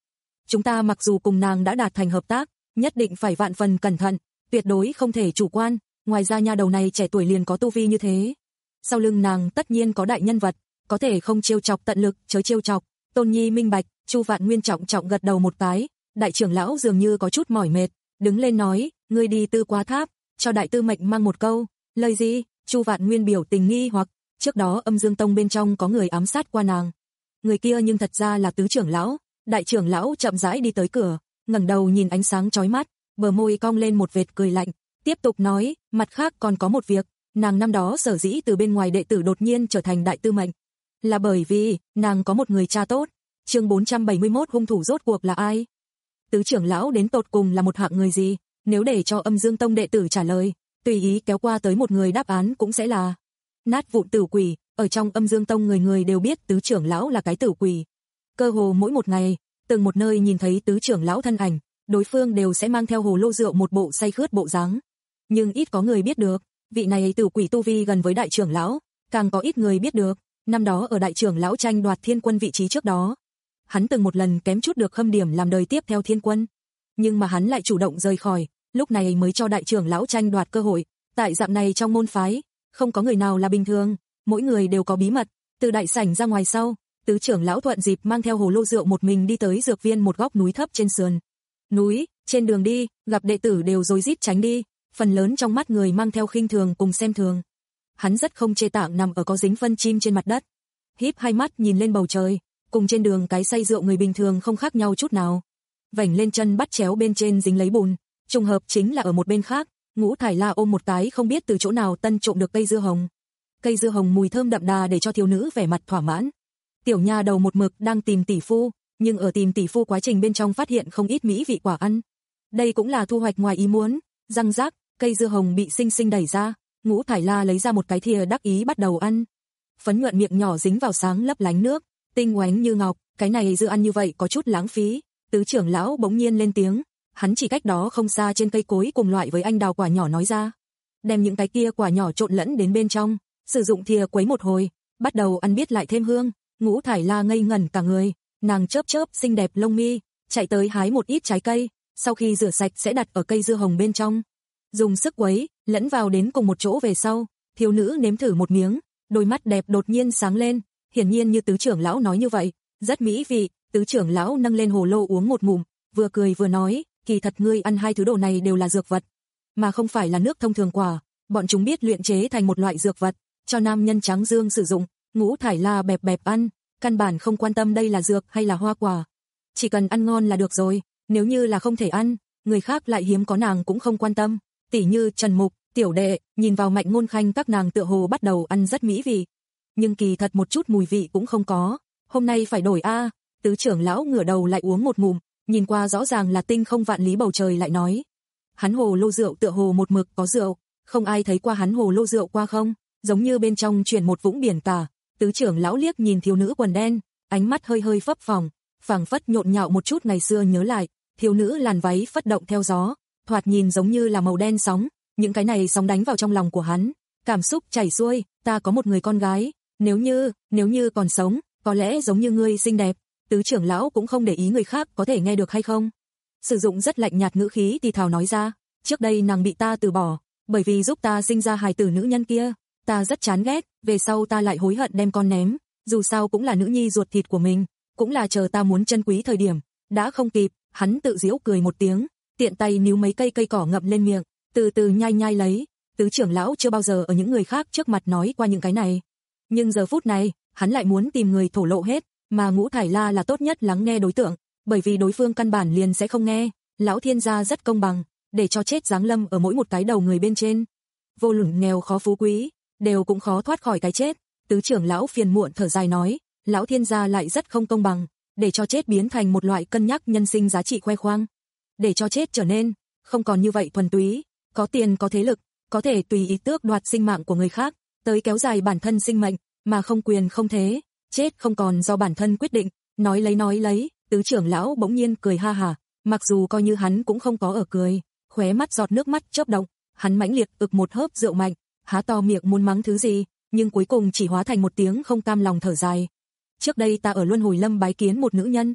chúng ta mặc dù cùng nàng đã đạt thành hợp tác, nhất định phải vạn phần cẩn thận, tuyệt đối không thể chủ quan, ngoài ra nha đầu này trẻ tuổi liền có tu vi như thế. Sau lưng nàng tất nhiên có đại nhân vật, có thể không trêu chọc tận lực, chớ trêu chọc. Tôn Nhi minh bạch. Chu Vạn Nguyên trọng trọng gật đầu một cái, đại trưởng lão dường như có chút mỏi mệt, đứng lên nói, ngươi đi Tư Quá Tháp, cho đại tư mệnh mang một câu. Lời gì? Chu Vạn Nguyên biểu tình nghi hoặc, trước đó Âm Dương Tông bên trong có người ám sát qua nàng. Người kia nhưng thật ra là tứ trưởng lão. Đại trưởng lão chậm rãi đi tới cửa, ngẩng đầu nhìn ánh sáng chói mắt, bờ môi cong lên một vệt cười lạnh, tiếp tục nói, mặt khác còn có một việc, nàng năm đó sở dĩ từ bên ngoài đệ tử đột nhiên trở thành đại tư mệnh, là bởi vì nàng có một người cha tốt. Chương bốn trăm bảy mươi mốt hung thủ rốt cuộc là ai? Tứ trưởng lão đến tột cùng là một hạng người gì? Nếu để cho Âm Dương Tông đệ tử trả lời, tùy ý kéo qua tới một người đáp án cũng sẽ là nát vụn tử quỷ. Ở trong Âm Dương Tông người người đều biết tứ trưởng lão là cái tử quỷ. Cơ hồ mỗi một ngày, từng một nơi nhìn thấy tứ trưởng lão thân ảnh, đối phương đều sẽ mang theo hồ lô rượu một bộ say khướt bộ dáng. Nhưng ít có người biết được, vị này tử quỷ tu vi gần với đại trưởng lão, càng có ít người biết được, năm đó ở đại trưởng lão tranh đoạt thiên quân vị trí trước đó, hắn từng một lần kém chút được khâm điểm làm đời tiếp theo thiên quân, nhưng mà hắn lại chủ động rời khỏi, lúc này mới cho đại trưởng lão tranh đoạt cơ hội. Tại dạng này trong môn phái, không có người nào là bình thường, mỗi người đều có bí mật. Từ đại sảnh ra ngoài sau, tứ trưởng lão thuận dịp mang theo hồ lô rượu một mình đi tới dược viên một góc núi thấp trên sườn núi. Trên đường đi, gặp đệ tử đều rối rít tránh đi, phần lớn trong mắt người mang theo khinh thường cùng xem thường. Hắn rất không chê tạng nằm ở có dính phân chim trên mặt đất, híp hai mắt nhìn lên bầu trời, cùng trên đường cái say rượu người bình thường không khác nhau chút nào. Vảnh lên chân bắt chéo bên trên dính lấy bùn, trùng hợp chính là ở một bên khác, Ngũ Thải La ôm một cái không biết từ chỗ nào tân trộm được cây dưa hồng. Cây dưa hồng mùi thơm đậm đà để cho thiếu nữ vẻ mặt thỏa mãn. Tiểu nha đầu một mực đang tìm tỷ phu, nhưng ở tìm tỷ phu quá trình bên trong phát hiện không ít mỹ vị quả ăn. Đây cũng là thu hoạch ngoài ý muốn. Răng rác, cây dưa hồng bị xinh xinh đẩy ra, Ngũ Thải La lấy ra một cái thìa đắc ý bắt đầu ăn. Phấn nhuận miệng nhỏ dính vào sáng lấp lánh nước, tinh oánh như ngọc, cái này dưa ăn như vậy có chút lãng phí. Tứ trưởng lão bỗng nhiên lên tiếng, hắn chỉ cách đó không xa trên cây cối cùng loại với anh đào quả nhỏ nói ra, đem những cái kia quả nhỏ trộn lẫn đến bên trong, sử dụng thìa quấy một hồi, bắt đầu ăn biết lại thêm hương. Ngũ Thải La ngây ngẩn cả người, nàng chớp chớp xinh đẹp lông mi, chạy tới hái một ít trái cây, sau khi rửa sạch sẽ đặt ở cây dưa hồng bên trong, dùng sức quấy, lẫn vào đến cùng một chỗ về sau, thiếu nữ nếm thử một miếng, đôi mắt đẹp đột nhiên sáng lên, hiển nhiên như tứ trưởng lão nói như vậy, rất mỹ vị. Tứ trưởng lão nâng lên hồ lô uống một ngụm, vừa cười vừa nói, kỳ thật ngươi ăn hai thứ đồ này đều là dược vật, mà không phải là nước thông thường quả, bọn chúng biết luyện chế thành một loại dược vật, cho nam nhân trắng dương sử dụng. Ngũ Thải La bẹp bẹp ăn, căn bản không quan tâm đây là dược hay là hoa quả, chỉ cần ăn ngon là được rồi, nếu như là không thể ăn, người khác lại hiếm có nàng cũng không quan tâm, tỉ như Trần Mục, Tiểu Đệ, nhìn vào Mạnh Ngôn Khanh các nàng tựa hồ bắt đầu ăn rất mỹ vị, nhưng kỳ thật một chút mùi vị cũng không có, hôm nay phải đổi a. Tứ trưởng lão ngửa đầu lại uống một ngụm, nhìn qua rõ ràng là tinh không vạn lý bầu trời lại nói, hắn hồ lô rượu tựa hồ một mực có rượu, không ai thấy qua hắn hồ lô rượu qua không, giống như bên trong chuyển một vũng biển cả. Tứ trưởng lão liếc nhìn thiếu nữ quần đen, ánh mắt hơi hơi phấp phồng, phảng phất nhộn nhạo một chút ngày xưa nhớ lại, thiếu nữ làn váy phất động theo gió, thoạt nhìn giống như là màu đen sóng, những cái này sóng đánh vào trong lòng của hắn, cảm xúc chảy xuôi, ta có một người con gái, nếu như, nếu như còn sống, có lẽ giống như ngươi xinh đẹp. Tứ trưởng lão cũng không để ý người khác có thể nghe được hay không, sử dụng rất lạnh nhạt ngữ khí thì thào nói ra, trước đây nàng bị ta từ bỏ, bởi vì giúp ta sinh ra hài tử nữ nhân kia, ta rất chán ghét, về sau ta lại hối hận đem con ném, dù sao cũng là nữ nhi ruột thịt của mình, cũng là chờ ta muốn trân quý thời điểm, đã không kịp. Hắn tự giễu cười một tiếng, tiện tay níu mấy cây cây cỏ ngậm lên miệng, từ từ nhai nhai lấy. Tứ trưởng lão chưa bao giờ ở những người khác trước mặt nói qua những cái này, nhưng giờ phút này, hắn lại muốn tìm người thổ lộ hết. Mà Ngũ Thải La là tốt nhất lắng nghe đối tượng, bởi vì đối phương căn bản liền sẽ không nghe. Lão thiên gia rất công bằng, để cho chết giáng lâm ở mỗi một cái đầu người bên trên. Vô luận nghèo khó phú quý, đều cũng khó thoát khỏi cái chết. Tứ trưởng lão phiền muộn thở dài nói, lão thiên gia lại rất không công bằng, để cho chết biến thành một loại cân nhắc nhân sinh giá trị khoe khoang, để cho chết trở nên không còn như vậy thuần túy, có tiền có thế lực, có thể tùy ý tước đoạt sinh mạng của người khác, tới kéo dài bản thân sinh mệnh, mà không quyền không thế. Chết không còn do bản thân quyết định. Nói lấy nói lấy, tứ trưởng lão bỗng nhiên cười ha hả, mặc dù coi như hắn cũng không có ở cười, khóe mắt giọt nước mắt chớp động, hắn mãnh liệt ực một hớp rượu mạnh, há to miệng muốn mắng thứ gì, nhưng cuối cùng chỉ hóa thành một tiếng không cam lòng thở dài. Trước đây ta ở Luân Hồi Lâm bái kiến một nữ nhân,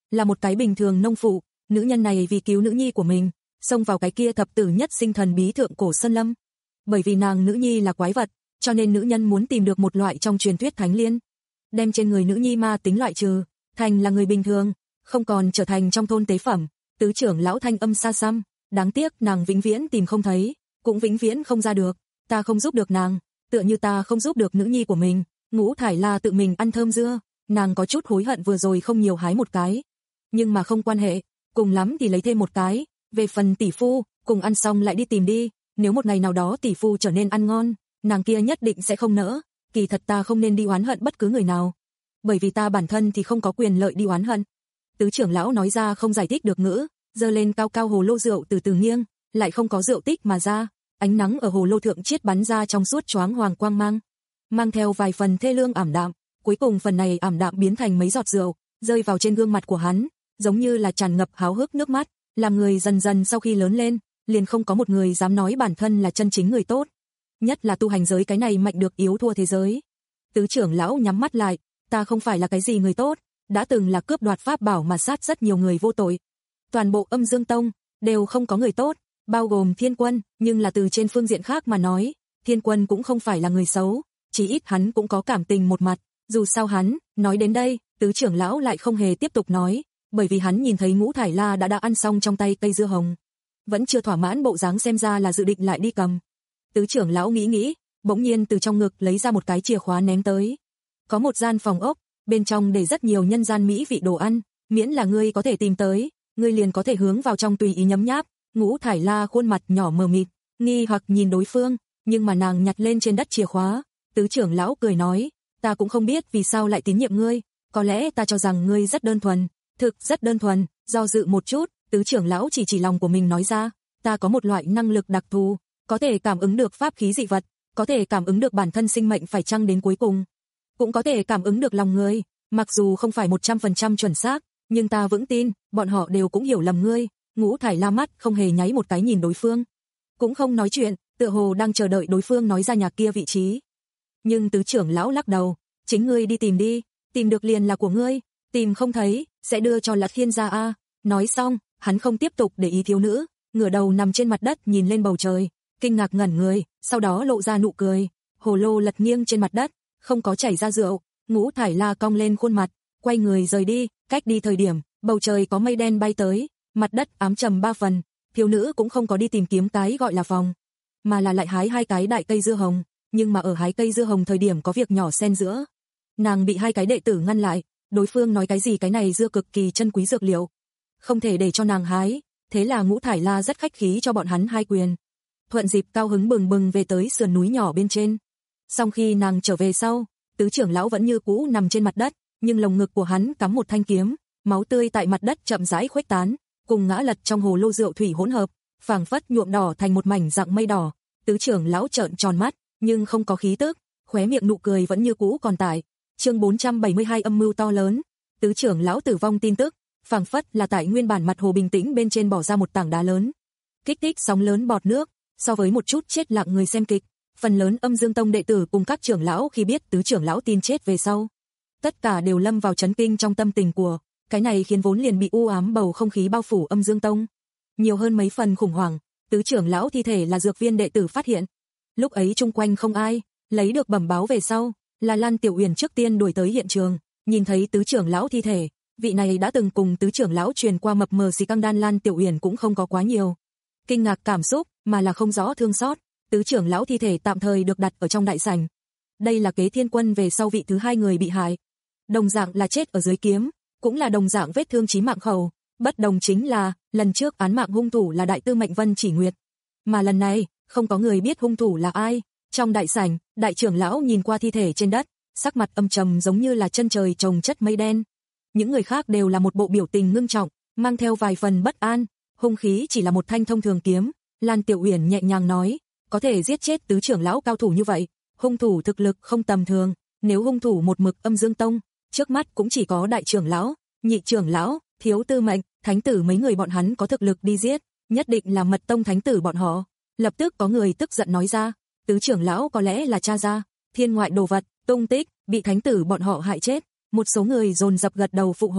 là một cái bình thường nông phụ, nữ nhân này vì cứu nữ nhi của mình, xông vào cái kia thập tử nhất sinh thần bí thượng cổ sơn lâm. Bởi vì nàng nữ nhi là quái vật, cho nên nữ nhân muốn tìm được một loại trong truyền thuyết thánh liên, đem trên người nữ nhi ma tính loại trừ, thành là người bình thường, không còn trở thành trong thôn tế phẩm. Tứ trưởng lão thanh âm xa xăm, đáng tiếc nàng vĩnh viễn tìm không thấy, cũng vĩnh viễn không ra được, ta không giúp được nàng, tựa như ta không giúp được nữ nhi của mình. Ngũ Thải La tự mình ăn thơm dưa, nàng có chút hối hận vừa rồi không nhiều hái một cái, nhưng mà không quan hệ, cùng lắm thì lấy thêm một cái, về phần tỷ phu, cùng ăn xong lại đi tìm đi, nếu một ngày nào đó tỷ phu trở nên ăn ngon, nàng kia nhất định sẽ không nỡ. Kỳ thật ta không nên đi oán hận bất cứ người nào, bởi vì ta bản thân thì không có quyền lợi đi oán hận. Tứ trưởng lão nói ra không giải thích được ngữ, giơ lên cao cao hồ lô rượu từ từ nghiêng, lại không có rượu tích mà ra, ánh nắng ở hồ lô thượng chiết bắn ra trong suốt choáng hoàng quang mang, mang theo vài phần thê lương ảm đạm, cuối cùng phần này ảm đạm biến thành mấy giọt rượu, rơi vào trên gương mặt của hắn, giống như là tràn ngập háo hức nước mắt, làm người dần dần sau khi lớn lên, liền không có một người dám nói bản thân là chân chính người tốt, nhất là tu hành giới cái này mạnh được yếu thua thế giới. Tứ trưởng lão nhắm mắt lại, ta không phải là cái gì người tốt, đã từng là cướp đoạt pháp bảo mà sát rất nhiều người vô tội. Toàn bộ Âm Dương Tông đều không có người tốt, bao gồm Thiên Quân, nhưng là từ trên phương diện khác mà nói, Thiên Quân cũng không phải là người xấu, chỉ ít hắn cũng có cảm tình một mặt. Dù sao hắn, nói đến đây, tứ trưởng lão lại không hề tiếp tục nói, bởi vì hắn nhìn thấy Ngũ Thải La đã đã ăn xong trong tay cây dưa hồng, vẫn chưa thỏa mãn bộ dáng, xem ra là dự định lại đi cầm. Tứ trưởng lão nghĩ nghĩ, bỗng nhiên từ trong ngực lấy ra một cái chìa khóa ném tới. Có một gian phòng ốc, bên trong để rất nhiều nhân gian mỹ vị đồ ăn, miễn là ngươi có thể tìm tới, ngươi liền có thể hướng vào trong tùy ý nhấm nháp. Ngũ Thải La khuôn mặt nhỏ mờ mịt, nghi hoặc nhìn đối phương, nhưng mà nàng nhặt lên trên đất chìa khóa. Tứ trưởng lão cười nói, ta cũng không biết vì sao lại tín nhiệm ngươi, có lẽ ta cho rằng ngươi rất đơn thuần, thực rất đơn thuần. Do dự một chút, tứ trưởng lão chỉ chỉ lòng của mình nói ra, ta có một loại năng lực đặc thù, có thể cảm ứng được pháp khí dị vật, có thể cảm ứng được bản thân sinh mệnh phải chăng đến cuối cùng, cũng có thể cảm ứng được lòng người, mặc dù không phải một trăm phần trăm chuẩn xác, nhưng ta vững tin, bọn họ đều cũng hiểu lầm ngươi. Ngũ Thải La mắt không hề nháy một cái nhìn đối phương, cũng không nói chuyện, tựa hồ đang chờ đợi đối phương nói ra nhà kia vị trí. Nhưng tứ trưởng lão lắc đầu, chính ngươi đi tìm đi, tìm được liền là của ngươi, tìm không thấy, sẽ đưa cho Lạc Thiên gia a. Nói xong, hắn không tiếp tục để ý thiếu nữ, ngửa đầu nằm trên mặt đất nhìn lên bầu trời, kinh ngạc ngẩn người, sau đó lộ ra nụ cười. Hồ lô lật nghiêng trên mặt đất, không có chảy ra rượu. Ngũ Thải La cong lên khuôn mặt, quay người rời đi. Cách đi thời điểm, bầu trời có mây đen bay tới, mặt đất ám trầm ba phần. Thiếu nữ cũng không có đi tìm kiếm cái gọi là phòng, mà là lại hái hai cái đại cây dưa hồng. Nhưng mà ở hái cây dưa hồng thời điểm có việc nhỏ xen giữa, nàng bị hai cái đệ tử ngăn lại. Đối phương nói cái gì cái này dưa cực kỳ chân quý dược liệu, không thể để cho nàng hái. Thế là Ngũ Thải La rất khách khí cho bọn hắn hai quyền, thuận dịp cao hứng bừng bừng về tới sườn núi nhỏ bên trên. Sau khi nàng trở về sau, tứ trưởng lão vẫn như cũ nằm trên mặt đất, nhưng lồng ngực của hắn cắm một thanh kiếm, máu tươi tại mặt đất chậm rãi khuếch tán, cùng ngã lật trong hồ lô rượu thủy hỗn hợp, phảng phất nhuộm đỏ thành một mảnh dạng mây đỏ. Tứ trưởng lão trợn tròn mắt, nhưng không có khí tức, khóe miệng nụ cười vẫn như cũ còn tại. Chương bốn trăm bảy mươi hai âm mưu to lớn. Tứ trưởng lão tử vong tin tức, phảng phất là tại nguyên bản mặt hồ bình tĩnh bên trên bỏ ra một tảng đá lớn, kích thích sóng lớn bọt nước. So với một chút chết lặng người xem kịch, phần lớn Âm Dương Tông đệ tử cùng các trưởng lão khi biết tứ trưởng lão tin chết về sau, tất cả đều lâm vào chấn kinh trong tâm tình của, cái này khiến vốn liền bị u ám bầu không khí bao phủ Âm Dương Tông nhiều hơn mấy phần khủng hoảng. Tứ trưởng lão thi thể là dược viên đệ tử phát hiện, lúc ấy chung quanh không ai, lấy được bẩm báo về sau, là Lan Tiểu Uyển trước tiên đuổi tới hiện trường, nhìn thấy tứ trưởng lão thi thể, vị này đã từng cùng tứ trưởng lão truyền qua mập mờ xì căng đan Lan Tiểu Uyển cũng không có quá nhiều kinh ngạc cảm xúc, mà là không rõ thương xót. Tứ trưởng lão thi thể tạm thời được đặt ở trong đại sảnh. Đây là Kế Thiên Quân về sau vị thứ hai người bị hại, đồng dạng là chết ở dưới kiếm, cũng là đồng dạng vết thương chí mạng khẩu. Bất đồng chính là, lần trước án mạng hung thủ là đại tư mệnh Vân Chỉ Nguyệt, mà lần này, không có người biết hung thủ là ai. Trong đại sảnh, đại trưởng lão nhìn qua thi thể trên đất, sắc mặt âm trầm giống như là chân trời chồng chất mây đen. Những người khác đều là một bộ biểu tình ngưng trọng, mang theo vài phần bất an. Hung khí chỉ là một thanh thông thường kiếm. Lan Tiểu Uyển nhẹ nhàng nói, có thể giết chết tứ trưởng lão cao thủ như vậy, hung thủ thực lực không tầm thường. Nếu hung thủ một mực Âm Dương Tông, trước mắt cũng chỉ có đại trưởng lão, nhị trưởng lão, thiếu tư mệnh, thánh tử mấy người bọn hắn có thực lực đi giết, nhất định là mật tông thánh tử bọn họ. Lập tức có người tức giận nói ra, tứ trưởng lão có lẽ là tra ra thiên ngoại đồ vật, tung tích, bị thánh tử bọn họ hại chết. Một số người dồn dập gật đầu phụ họa,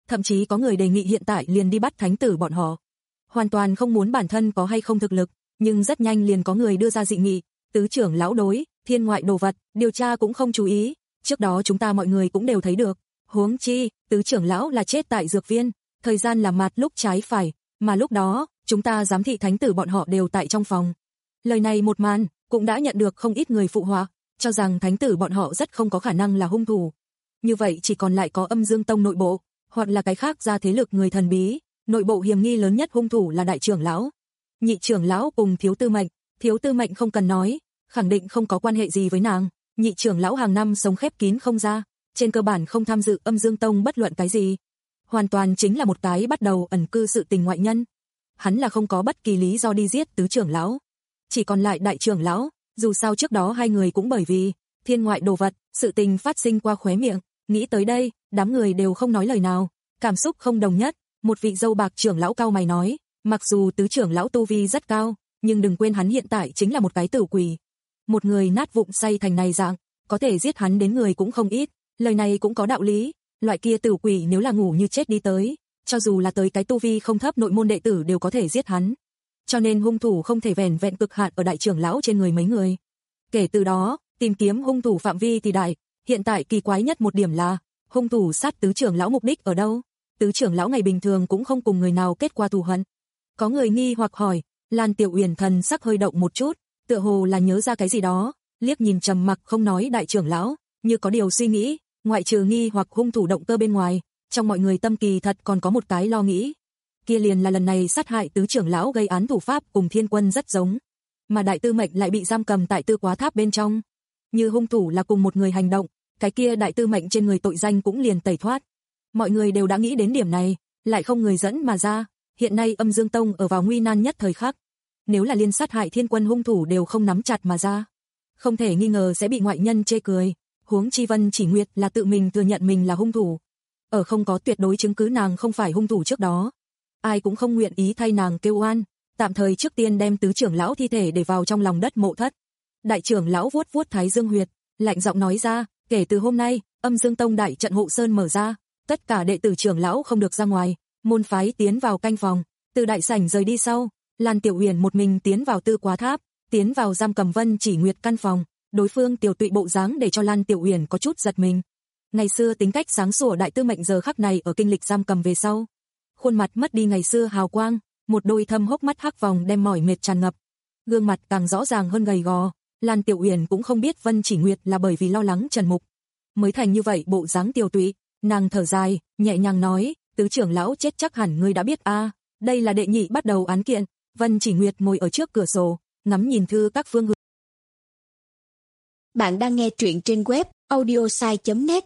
thậm chí có người đề nghị hiện tại liền đi bắt thánh tử bọn họ. Hoàn toàn không muốn bản thân có hay không thực lực, nhưng rất nhanh liền có người đưa ra dị nghị, tứ trưởng lão đối thiên ngoại đồ vật, điều tra cũng không chú ý, trước đó chúng ta mọi người cũng đều thấy được, huống chi, tứ trưởng lão là chết tại dược viên, thời gian là mặt lúc trái phải, mà lúc đó, chúng ta giám thị thánh tử bọn họ đều tại trong phòng. Lời này một màn, cũng đã nhận được không ít người phụ họa, cho rằng thánh tử bọn họ rất không có khả năng là hung thủ. Như vậy chỉ còn lại có Âm Dương Tông nội bộ, hoặc là cái khác ra thế lực người thần bí, nội bộ hiểm nghi lớn nhất hung thủ là đại trưởng lão. Nhị trưởng lão cùng thiếu tư mệnh, thiếu tư mệnh không cần nói, khẳng định không có quan hệ gì với nàng, nhị trưởng lão hàng năm sống khép kín không ra, trên cơ bản không tham dự Âm Dương Tông bất luận cái gì. Hoàn toàn chính là một cái bắt đầu ẩn cư sự tình ngoại nhân. Hắn là không có bất kỳ lý do đi giết tứ trưởng lão. Chỉ còn lại đại trưởng lão, dù sao trước đó hai người cũng bởi vì thiên ngoại đồ vật, sự tình phát sinh qua khóe miệng, nghĩ tới đây, đám người đều không nói lời nào, cảm xúc không đồng nhất, một vị dâu bạc trưởng lão cao mày nói, mặc dù tứ trưởng lão tu vi rất cao, nhưng đừng quên hắn hiện tại chính là một cái tử quỷ. Một người nát vụn say thành này dạng, có thể giết hắn đến người cũng không ít, lời này cũng có đạo lý, loại kia tử quỷ nếu là ngủ như chết đi tới, cho dù là tới cái tu vi không thấp nội môn đệ tử đều có thể giết hắn. Cho nên hung thủ không thể vẻn vẹn cực hạn ở đại trưởng lão trên người mấy người. Kể từ đó, tìm kiếm hung thủ phạm vi thì đại, hiện tại kỳ quái nhất một điểm là, hung thủ sát tứ trưởng lão mục đích ở đâu? Tứ trưởng lão ngày bình thường cũng không cùng người nào kết qua thù hận. Có người nghi hoặc hỏi, Lan Tiểu Uyển thần sắc hơi động một chút, tựa hồ là nhớ ra cái gì đó, liếc nhìn trầm mặc không nói đại trưởng lão, như có điều suy nghĩ, ngoại trừ nghi hoặc hung thủ động cơ bên ngoài, trong mọi người tâm kỳ thật còn có một cái lo nghĩ. Kia liền là lần này sát hại tứ trưởng lão gây án thủ pháp cùng Thiên Quân rất giống, mà đại tư mệnh lại bị giam cầm tại Tư Quá Tháp bên trong. Như hung thủ là cùng một người hành động, cái kia đại tư mệnh trên người tội danh cũng liền tẩy thoát. Mọi người đều đã nghĩ đến điểm này, lại không người dẫn mà ra, hiện nay Âm Dương Tông ở vào nguy nan nhất thời khắc. Nếu là liên sát hại Thiên Quân hung thủ đều không nắm chặt mà ra, không thể nghi ngờ sẽ bị ngoại nhân chê cười, huống chi Vân Chỉ Nguyệt là tự mình thừa nhận mình là hung thủ. Ở không có tuyệt đối chứng cứ nàng không phải hung thủ trước đó, ai cũng không nguyện ý thay nàng kêu oan, tạm thời trước tiên đem tứ trưởng lão thi thể để vào trong lòng đất mộ thất. Đại trưởng lão vuốt vuốt thái dương huyệt, lạnh giọng nói ra, kể từ hôm nay, Âm Dương Tông đại trận hộ sơn mở ra, tất cả đệ tử trưởng lão không được ra ngoài, môn phái tiến vào canh phòng, từ đại sảnh rời đi sau, Lan Tiểu Uyển một mình tiến vào Tư Quá Tháp, tiến vào giam cầm Vân Chỉ Nguyệt căn phòng, đối phương tiểu tụy bộ dáng để cho Lan Tiểu Uyển có chút giật mình. Ngày xưa tính cách sáng sủa đại tư mệnh giờ khắc này ở kinh lịch giam cầm về sau, khuôn mặt mất đi ngày xưa hào quang, một đôi thâm hốc mắt hắc vòng đem mỏi mệt tràn ngập, gương mặt càng rõ ràng hơn gầy gò. Lan Tiểu Uyển cũng không biết Vân Chỉ Nguyệt là bởi vì lo lắng Trần Mục mới thành như vậy bộ dáng tiêu tụy, nàng thở dài, nhẹ nhàng nói, tứ trưởng lão chết chắc hẳn ngươi đã biết a, à, đây là đệ nhị bắt đầu án kiện. Vân Chỉ Nguyệt ngồi ở trước cửa sổ, ngắm nhìn thư các phương hướng. Bạn đang nghe truyện trên web audiosai chấm net.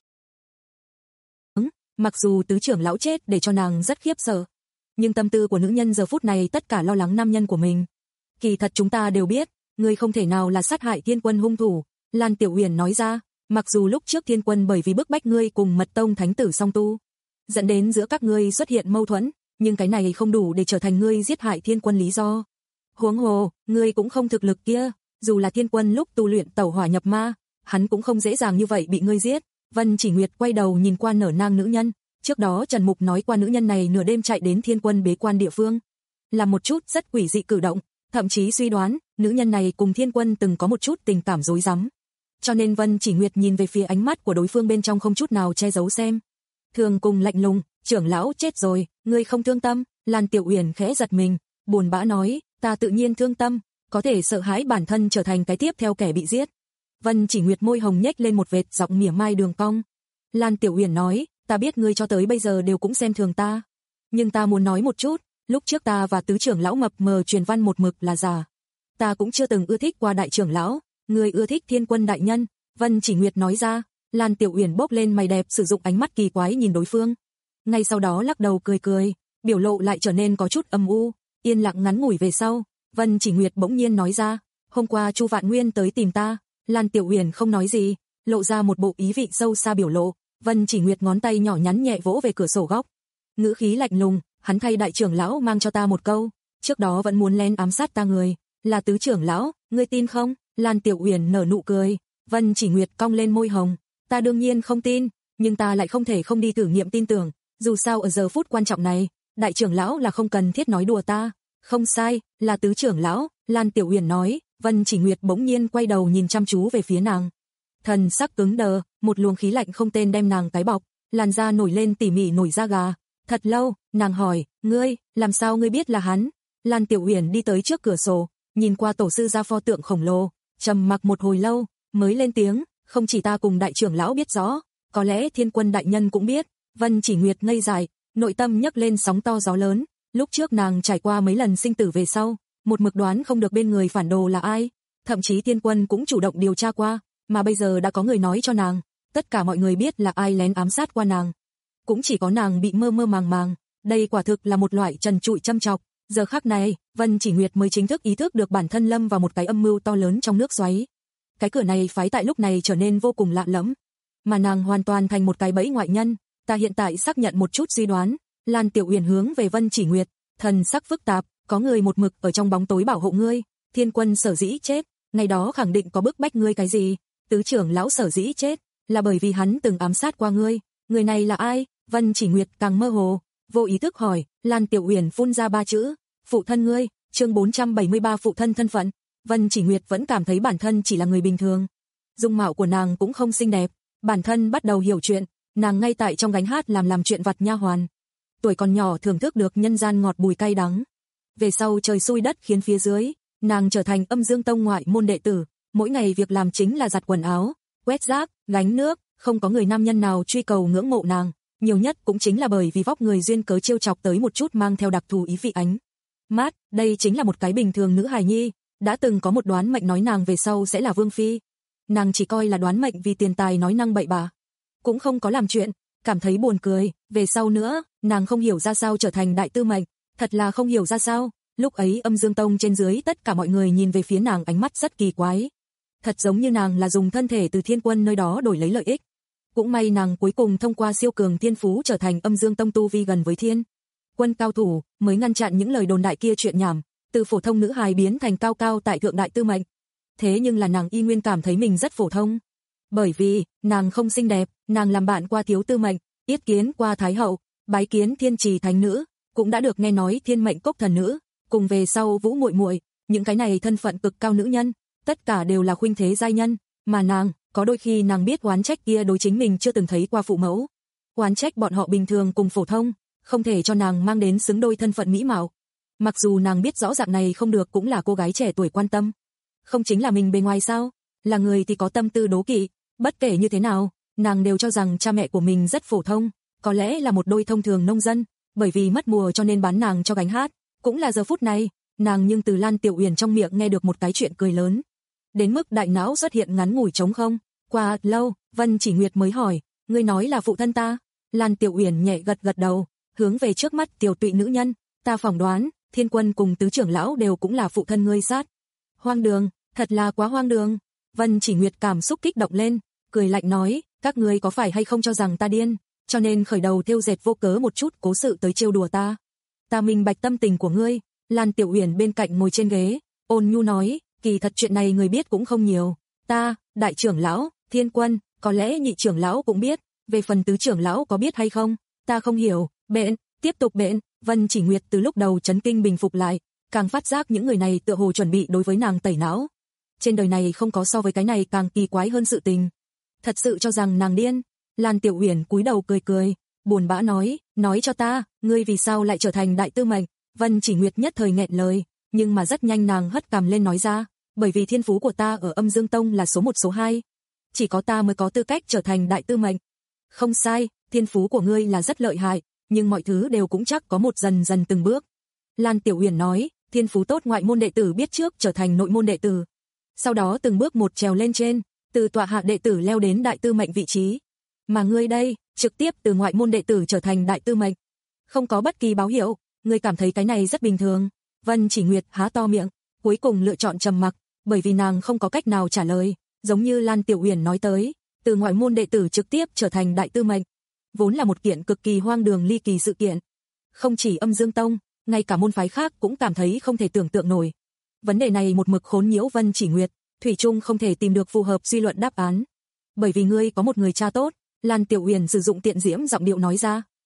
Mặc dù tứ trưởng lão chết để cho nàng rất khiếp sợ, nhưng tâm tư của nữ nhân giờ phút này tất cả lo lắng nam nhân của mình. Kỳ thật chúng ta đều biết, ngươi không thể nào là sát hại Thiên Quân hung thủ, Lan Tiểu Uyển nói ra, mặc dù lúc trước Thiên Quân bởi vì bức bách ngươi cùng Mật Tông thánh tử song tu, dẫn đến giữa các ngươi xuất hiện mâu thuẫn, nhưng cái này không đủ để trở thành ngươi giết hại Thiên Quân lý do. Huống hồ, ngươi cũng không thực lực kia, dù là Thiên Quân lúc tu luyện tẩu hỏa nhập ma, hắn cũng không dễ dàng như vậy bị ngươi giết. Vân Chỉ Nguyệt quay đầu nhìn qua nở nang nữ nhân, trước đó Trần Mục nói qua nữ nhân này nửa đêm chạy đến Thiên Quân bế quan địa phương, làm một chút rất quỷ dị cử động, thậm chí suy đoán, nữ nhân này cùng Thiên Quân từng có một chút tình cảm rối rắm. Cho nên Vân Chỉ Nguyệt nhìn về phía ánh mắt của đối phương bên trong không chút nào che giấu xem. Thường cùng lạnh lùng, trưởng lão chết rồi, ngươi không thương tâm, Lan Tiểu Uyển khẽ giật mình, buồn bã nói, ta tự nhiên thương tâm, có thể sợ hãi bản thân trở thành cái tiếp theo kẻ bị giết. Vân Chỉ Nguyệt môi hồng nhếch lên một vệt giọng mỉa mai đường cong. Lan Tiểu Uyển nói, ta biết ngươi cho tới bây giờ đều cũng xem thường ta, nhưng ta muốn nói một chút, lúc trước ta và tứ trưởng lão mập mờ truyền văn một mực là giả. Ta cũng chưa từng ưa thích qua đại trưởng lão, ngươi ưa thích Thiên Quân đại nhân. Vân Chỉ Nguyệt nói ra. Lan Tiểu Uyển bốc lên mày đẹp sử dụng ánh mắt kỳ quái nhìn đối phương. Ngay sau đó lắc đầu cười cười, biểu lộ lại trở nên có chút âm u, yên lặng ngắn ngủi về sau, Vân Chỉ Nguyệt bỗng nhiên nói ra, hôm qua Chu Vạn Nguyên tới tìm ta. Lan Tiểu Uyển không nói gì, lộ ra một bộ ý vị sâu xa biểu lộ. Vân Chỉ Nguyệt ngón tay nhỏ nhắn nhẹ vỗ về cửa sổ góc, ngữ khí lạnh lùng, hắn thay đại trưởng lão mang cho ta một câu, trước đó vẫn muốn lén ám sát ta người, là tứ trưởng lão, ngươi tin không? Lan Tiểu Uyển nở nụ cười. Vân Chỉ Nguyệt cong lên môi hồng, ta đương nhiên không tin, nhưng ta lại không thể không đi thử nghiệm tin tưởng, Dù sao ở giờ phút quan trọng này, đại trưởng lão là không cần thiết nói đùa ta. Không sai, là tứ trưởng lão, Lan Tiểu Uyển nói. Vân Chỉ Nguyệt bỗng nhiên quay đầu nhìn chăm chú về phía nàng. Thần sắc cứng đờ, một luồng khí lạnh không tên đem nàng cái bọc, làn da nổi lên tỉ mỉ nổi da gà. Thật lâu, nàng hỏi, ngươi, làm sao ngươi biết là hắn? Lan Tiểu Uyển đi tới trước cửa sổ, nhìn qua tổ sư gia pho tượng khổng lồ, trầm mặc một hồi lâu, mới lên tiếng, không chỉ ta cùng đại trưởng lão biết rõ, có lẽ Thiên Quân đại nhân cũng biết. Vân Chỉ Nguyệt ngây dại, nội tâm nhấc lên sóng to gió lớn, lúc trước nàng trải qua mấy lần sinh tử về sau, một mực đoán không được bên người phản đồ là ai, thậm chí Thiên Quân cũng chủ động điều tra qua, mà bây giờ đã có người nói cho nàng, tất cả mọi người biết là ai lén ám sát qua nàng. Cũng chỉ có nàng bị mơ mơ màng màng, đây quả thực là một loại trần trụi châm chọc. Giờ khắc này, Vân Chỉ Nguyệt mới chính thức ý thức được bản thân lâm vào một cái âm mưu to lớn trong nước xoáy. Cái cửa này phái tại lúc này trở nên vô cùng lạ lẫm, mà nàng hoàn toàn thành một cái bẫy ngoại nhân. Ta hiện tại xác nhận một chút suy đoán. Lan Tiểu Uyển hướng về Vân Chỉ Nguyệt, thần sắc phức tạp, có người một mực ở trong bóng tối bảo hộ ngươi. Thiên Quân sở dĩ chết, ngày đó khẳng định có bức bách ngươi cái gì. Tứ trưởng lão sở dĩ chết, là bởi vì hắn từng ám sát qua ngươi. Người này là ai? Vân Chỉ Nguyệt càng mơ hồ, vô ý thức hỏi. Lan Tiểu Uyển phun ra ba chữ, phụ thân ngươi. Chương bốn trăm bảy mươi ba phụ thân thân phận. Vân Chỉ Nguyệt vẫn cảm thấy bản thân chỉ là người bình thường. Dung mạo của nàng cũng không xinh đẹp, bản thân bắt đầu hiểu chuyện, nàng ngay tại trong gánh hát làm làm chuyện vặt nha hoàn. Tuổi còn nhỏ thưởng thức được nhân gian ngọt bùi cay đắng. Về sau trời xui đất khiến phía dưới, nàng trở thành Âm Dương Tông ngoại môn đệ tử, mỗi ngày việc làm chính là giặt quần áo, quét rác, gánh nước, không có người nam nhân nào truy cầu ngưỡng mộ nàng, nhiều nhất cũng chính là bởi vì vóc người duyên cớ trêu chọc tới một chút mang theo đặc thù ý vị ánh mát, đây chính là một cái bình thường nữ hài nhi, đã từng có một đoán mệnh nói nàng về sau sẽ là vương phi. Nàng chỉ coi là đoán mệnh vì tiền tài nói năng bậy bạ, cũng không có làm chuyện, cảm thấy buồn cười, về sau nữa, nàng không hiểu ra sao trở thành đại tư mệnh, thật là không hiểu ra sao. Lúc ấy Âm Dương Tông trên dưới tất cả mọi người nhìn về phía nàng ánh mắt rất kỳ quái. Thật giống như nàng là dùng thân thể từ Thiên Quân nơi đó đổi lấy lợi ích. Cũng may nàng cuối cùng thông qua siêu cường thiên phú trở thành Âm Dương Tông tu vi gần với Thiên Quân cao thủ, mới ngăn chặn những lời đồn đại kia chuyện nhảm, từ phổ thông nữ hài biến thành cao cao tại thượng đại tư mệnh. Thế nhưng là nàng y nguyên cảm thấy mình rất phổ thông. Bởi vì, nàng không xinh đẹp, nàng làm bạn qua thiếu tư mệnh, yết kiến qua thái hậu, bái kiến thiên trì thánh nữ, cũng đã được nghe nói thiên mệnh cốc thần nữ, cùng về sau Vũ muội muội, những cái này thân phận cực cao nữ nhân, tất cả đều là khuynh thế giai nhân, mà nàng, có đôi khi nàng biết oán trách kia đối chính mình chưa từng thấy qua phụ mẫu. Oán trách bọn họ bình thường cùng phổ thông, không thể cho nàng mang đến xứng đôi thân phận mỹ mạo. Mặc dù nàng biết rõ dạng này không được cũng là cô gái trẻ tuổi quan tâm. Không chính là mình bề ngoài sao? Là người thì có tâm tư đố kỵ, bất kể như thế nào, nàng đều cho rằng cha mẹ của mình rất phổ thông, có lẽ là một đôi thông thường nông dân, bởi vì mất mùa cho nên bán nàng cho gánh hát. Cũng là giờ phút này, nàng nhưng từ Lan Tiểu Uyển trong miệng nghe được một cái chuyện cười lớn. Đến mức đại não xuất hiện ngắn ngủi trống không. Qua lâu, Vân Chỉ Nguyệt mới hỏi, ngươi nói là phụ thân ta? Lan Tiểu Uyển nhẹ gật gật đầu, hướng về trước mắt tiểu tụy nữ nhân, ta phỏng đoán, Thiên Quân cùng tứ trưởng lão đều cũng là phụ thân ngươi sát. Hoang đường, thật là quá hoang đường. Vân Chỉ Nguyệt cảm xúc kích động lên, cười lạnh nói, các ngươi có phải hay không cho rằng ta điên, cho nên khởi đầu thêu dệt vô cớ một chút cố sự tới trêu đùa ta. Ta minh bạch tâm tình của ngươi. Lan Tiểu Uyển bên cạnh ngồi trên ghế, ôn nhu nói, kỳ thật chuyện này người biết cũng không nhiều. Ta, đại trưởng lão, Thiên Quân, có lẽ nhị trưởng lão cũng biết, về phần tứ trưởng lão có biết hay không, ta không hiểu. Bện, tiếp tục bện. Vân Chỉ Nguyệt từ lúc đầu chấn kinh bình phục lại, càng phát giác những người này tựa hồ chuẩn bị đối với nàng tẩy não. Trên đời này không có so với cái này càng kỳ quái hơn sự tình. Thật sự cho rằng nàng điên. Lan Tiểu Uyển cúi đầu cười cười, buồn bã nói, nói cho ta, ngươi vì sao lại trở thành đại tư mệnh? Vân Chỉ Nguyệt nhất thời nghẹn lời, nhưng mà rất nhanh nàng hất cằm lên nói ra, bởi vì thiên phú của ta ở Âm Dương Tông là số một số hai, chỉ có ta mới có tư cách trở thành đại tư mệnh. Không sai, thiên phú của ngươi là rất lợi hại, nhưng mọi thứ đều cũng chắc có một dần dần từng bước. Lan Tiểu Uyển nói, thiên phú tốt ngoại môn đệ tử biết trước trở thành nội môn đệ tử, sau đó từng bước một trèo lên trên, từ tọa hạ đệ tử leo đến đại tư mệnh vị trí. Mà ngươi đây, trực tiếp từ ngoại môn đệ tử trở thành đại tư mệnh, không có bất kỳ báo hiệu, ngươi cảm thấy cái này rất bình thường. Vân Chỉ Nguyệt há to miệng, cuối cùng lựa chọn trầm mặc, bởi vì nàng không có cách nào trả lời, giống như Lan Tiểu Uyển nói tới, từ ngoại môn đệ tử trực tiếp trở thành đại tư mệnh, vốn là một kiện cực kỳ hoang đường ly kỳ sự kiện. Không chỉ Âm Dương Tông, ngay cả môn phái khác cũng cảm thấy không thể tưởng tượng nổi. Vấn đề này một mực khốn nhiễu Vân Chỉ Nguyệt, thủy chung không thể tìm được phù hợp suy luận đáp án. Bởi vì ngươi có một người cha tốt, Lan Tiểu Uyển sử dụng tiện diễm giọng điệu nói ra,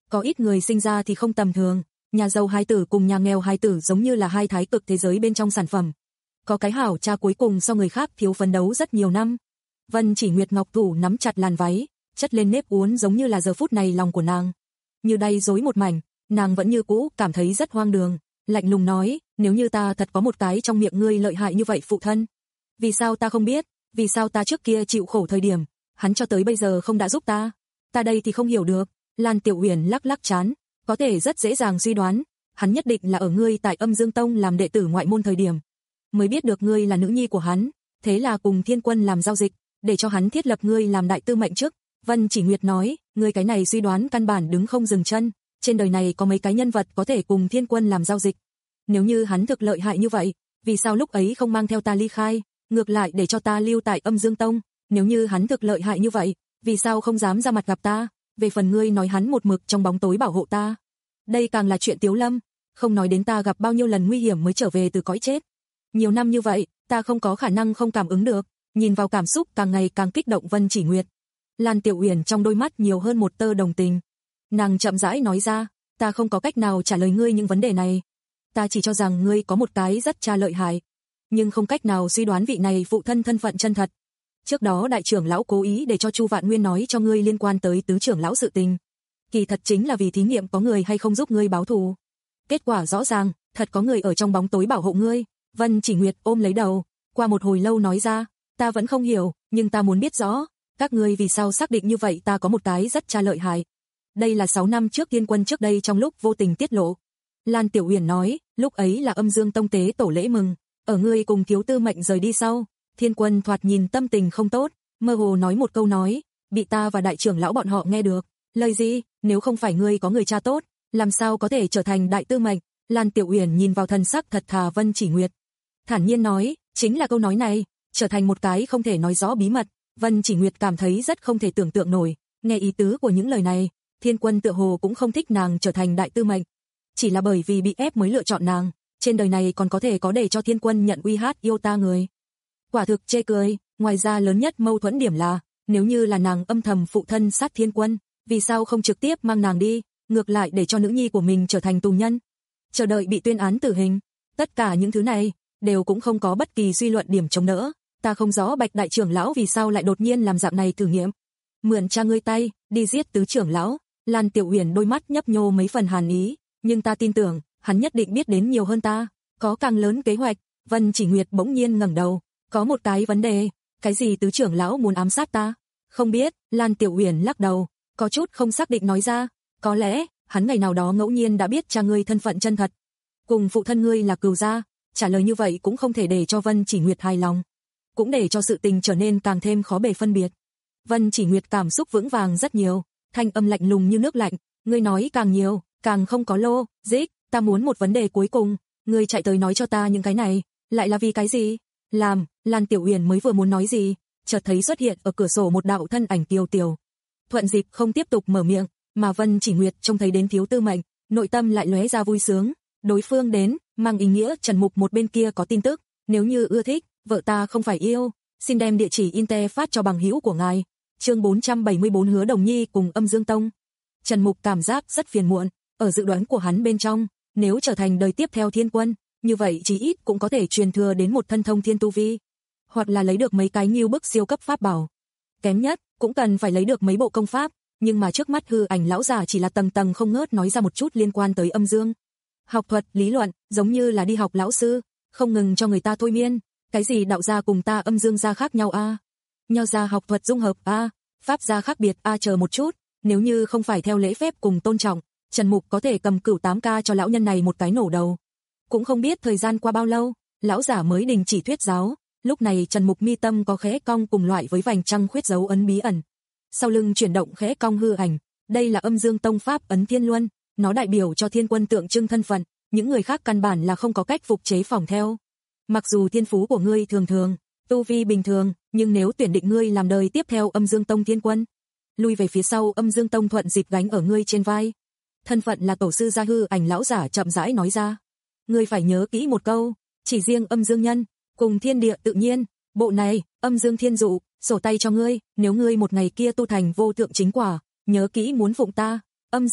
Có ít người sinh ra thì không tầm thường, nhà giàu hài tử cùng nhà nghèo hài tử giống như là hai thái cực thế giới bên trong sản phẩm. Có cái hảo cha cuối cùng so người khác thiếu phấn đấu rất nhiều năm. Vân Chỉ Nguyệt ngọc thủ nắm chặt làn váy, chất lên nếp uốn giống như là giờ phút này lòng của nàng như đay rối một mảnh, nàng vẫn như cũ cảm thấy rất hoang đường, lạnh lùng nói, nếu như ta thật có một cái trong miệng ngươi lợi hại như vậy phụ thân, vì sao ta không biết, vì sao ta trước kia chịu khổ thời điểm, hắn cho tới bây giờ không đã giúp ta, ta đây thì không hiểu được. Lan Tiểu Uyển lắc lắc trán, có thể rất dễ dàng suy đoán, hắn nhất định là ở ngươi tại Âm Dương Tông làm đệ tử ngoại môn thời điểm, mới biết được ngươi là nữ nhi của hắn, thế là cùng Thiên Quân làm giao dịch, để cho hắn thiết lập ngươi làm đại tư mệnh chức. Vân Chỉ Nguyệt nói, ngươi cái này suy đoán căn bản đứng không dừng chân, trên đời này có mấy cái nhân vật có thể cùng Thiên Quân làm giao dịch. Nếu như hắn thực lợi hại như vậy, vì sao lúc ấy không mang theo ta ly khai, ngược lại để cho ta lưu tại Âm Dương Tông, nếu như hắn thực lợi hại như vậy, vì sao không dám ra mặt gặp ta, về phần ngươi nói hắn một mực trong bóng tối bảo hộ ta. Đây càng là chuyện tiếu lâm, không nói đến ta gặp bao nhiêu lần nguy hiểm mới trở về từ cõi chết. Nhiều năm như vậy, ta không có khả năng không cảm ứng được, nhìn vào cảm xúc càng ngày càng kích động Vân Chỉ Nguyệt. Lan Tiểu Uyển trong đôi mắt nhiều hơn một tơ đồng tình. Nàng chậm rãi nói ra, ta không có cách nào trả lời ngươi những vấn đề này. Ta chỉ cho rằng ngươi có một cái rất cha lợi hại, nhưng không cách nào suy đoán vị này phụ thân thân phận chân thật. Trước đó đại trưởng lão cố ý để cho Chu Vạn Nguyên nói cho ngươi liên quan tới tứ trưởng lão sự tình. Kỳ thật chính là vì thí nghiệm có người hay không giúp ngươi báo thù. Kết quả rõ ràng, thật có người ở trong bóng tối bảo hộ ngươi. Vân Chỉ Nguyệt ôm lấy đầu, qua một hồi lâu nói ra, ta vẫn không hiểu, nhưng ta muốn biết rõ, các ngươi vì sao xác định như vậy ta có một cái rất cha lợi hại. Đây là sáu năm trước Thiên Quân trước đây trong lúc vô tình tiết lộ. Lan Tiểu Uyển nói, lúc ấy là Âm Dương Tông tế tổ lễ mừng, ở ngươi cùng thiếu tư mệnh rời đi sau, Thiên Quân thoạt nhìn tâm tình không tốt, mơ hồ nói một câu nói, bị ta và đại trưởng lão bọn họ nghe được. Lời gì, nếu không phải ngươi có người cha tốt, làm sao có thể trở thành đại tư mệnh? Lan Tiểu Uyển nhìn vào thần sắc thật thà Vân Chỉ Nguyệt, thản nhiên nói, chính là câu nói này, trở thành một cái không thể nói rõ bí mật. Vân Chỉ Nguyệt cảm thấy rất không thể tưởng tượng nổi, nghe ý tứ của những lời này, Thiên Quân tựa hồ cũng không thích nàng trở thành đại tư mệnh, chỉ là bởi vì bị ép mới lựa chọn nàng, trên đời này còn có thể có để cho Thiên Quân nhận uy hát yêu ta người. Quả thực chê cười, ngoài ra lớn nhất mâu thuẫn điểm là, nếu như là nàng âm thầm phụ thân sát Thiên Quân, vì sao không trực tiếp mang nàng đi, ngược lại để cho nữ nhi của mình trở thành tù nhân, chờ đợi bị tuyên án tử hình. Tất cả những thứ này đều cũng không có bất kỳ suy luận điểm chống đỡ. Ta không rõ Bạch đại trưởng lão vì sao lại đột nhiên làm dạng này thử nghiệm. Mượn cha ngươi tay, đi giết tứ trưởng lão. Lan Tiểu Uyển đôi mắt nhấp nhô mấy phần hàn ý, nhưng ta tin tưởng, hắn nhất định biết đến nhiều hơn ta, có càng lớn kế hoạch. Vân Chỉ Nguyệt bỗng nhiên ngẩng đầu, có một cái vấn đề, cái gì tứ trưởng lão muốn ám sát ta? Không biết, Lan Tiểu Uyển lắc đầu, có chút không xác định nói ra, có lẽ, hắn ngày nào đó ngẫu nhiên đã biết cha ngươi thân phận chân thật, cùng phụ thân ngươi là cừu gia. Trả lời như vậy cũng không thể để cho Vân Chỉ Nguyệt hài lòng, cũng để cho sự tình trở nên càng thêm khó bề phân biệt. Vân Chỉ Nguyệt cảm xúc vững vàng rất nhiều, thanh âm lạnh lùng như nước lạnh, ngươi nói càng nhiều, càng không có lô, dích, ta muốn một vấn đề cuối cùng, ngươi chạy tới nói cho ta những cái này, lại là vì cái gì? Làm, Lan Tiểu Uyển mới vừa muốn nói gì, chợt thấy xuất hiện ở cửa sổ một đạo thân ảnh tiêu tiểu. Thuận dịp không tiếp tục mở miệng, mà Vân Chỉ Nguyệt trông thấy đến thiếu tư mệnh, nội tâm lại lóe ra vui sướng, đối phương đến, mang ý nghĩa Trần Mục một bên kia có tin tức, nếu như ưa thích, vợ ta không phải yêu, xin đem địa chỉ Inter phát cho bằng hữu của ngài. Chương bốn trăm bảy mươi bốn Hứa Đồng Nhi cùng Âm Dương Tông. Trần Mục cảm giác rất phiền muộn, ở dự đoán của hắn bên trong, nếu trở thành đời tiếp theo Thiên Quân, như vậy chí ít cũng có thể truyền thừa đến một thân thông thiên tu vi, hoặc là lấy được mấy cái nghiêu bức siêu cấp pháp bảo. Kém nhất, cũng cần phải lấy được mấy bộ công pháp, nhưng mà trước mắt hư ảnh lão giả chỉ là tầng tầng không ngớt nói ra một chút liên quan tới âm dương. Học thuật, lý luận, giống như là đi học lão sư, không ngừng cho người ta thôi miên, cái gì đạo gia cùng ta âm dương gia khác nhau a? À? Nho gia học thuật dung hợp a, à? Pháp gia khác biệt a à? Chờ một chút, nếu như không phải theo lễ phép cùng tôn trọng, Trần Mục có thể cầm cửu tám ca cho lão nhân này một cái nổ đầu. Cũng không biết thời gian qua bao lâu, lão giả mới đình chỉ thuyết giáo, lúc này Trần Mục mi tâm có khẽ cong cùng loại với vành trăng khuyết dấu ấn bí ẩn. Sau lưng chuyển động khẽ cong hư ảnh, đây là Âm Dương Tông pháp ấn Thiên Luân, nó đại biểu cho Thiên Quân tượng trưng thân phận, những người khác căn bản là không có cách phục chế phỏng theo. Mặc dù thiên phú của ngươi thường thường, tu vi bình thường, nhưng nếu tuyển định ngươi làm đời tiếp theo Âm Dương Tông Thiên Quân, lui về phía sau Âm Dương Tông thuận dịp gánh ở ngươi trên vai. Thân phận là tổ sư gia hư ảnh lão giả chậm rãi nói ra. Ngươi phải nhớ kỹ một câu, chỉ riêng Âm Dương Nhân, cùng thiên địa tự nhiên, bộ này, Âm Dương Thiên Dụ, sổ tay cho ngươi, nếu ngươi một ngày kia tu thành vô thượng chính quả, nhớ kỹ muốn phụng ta. Âm Dương,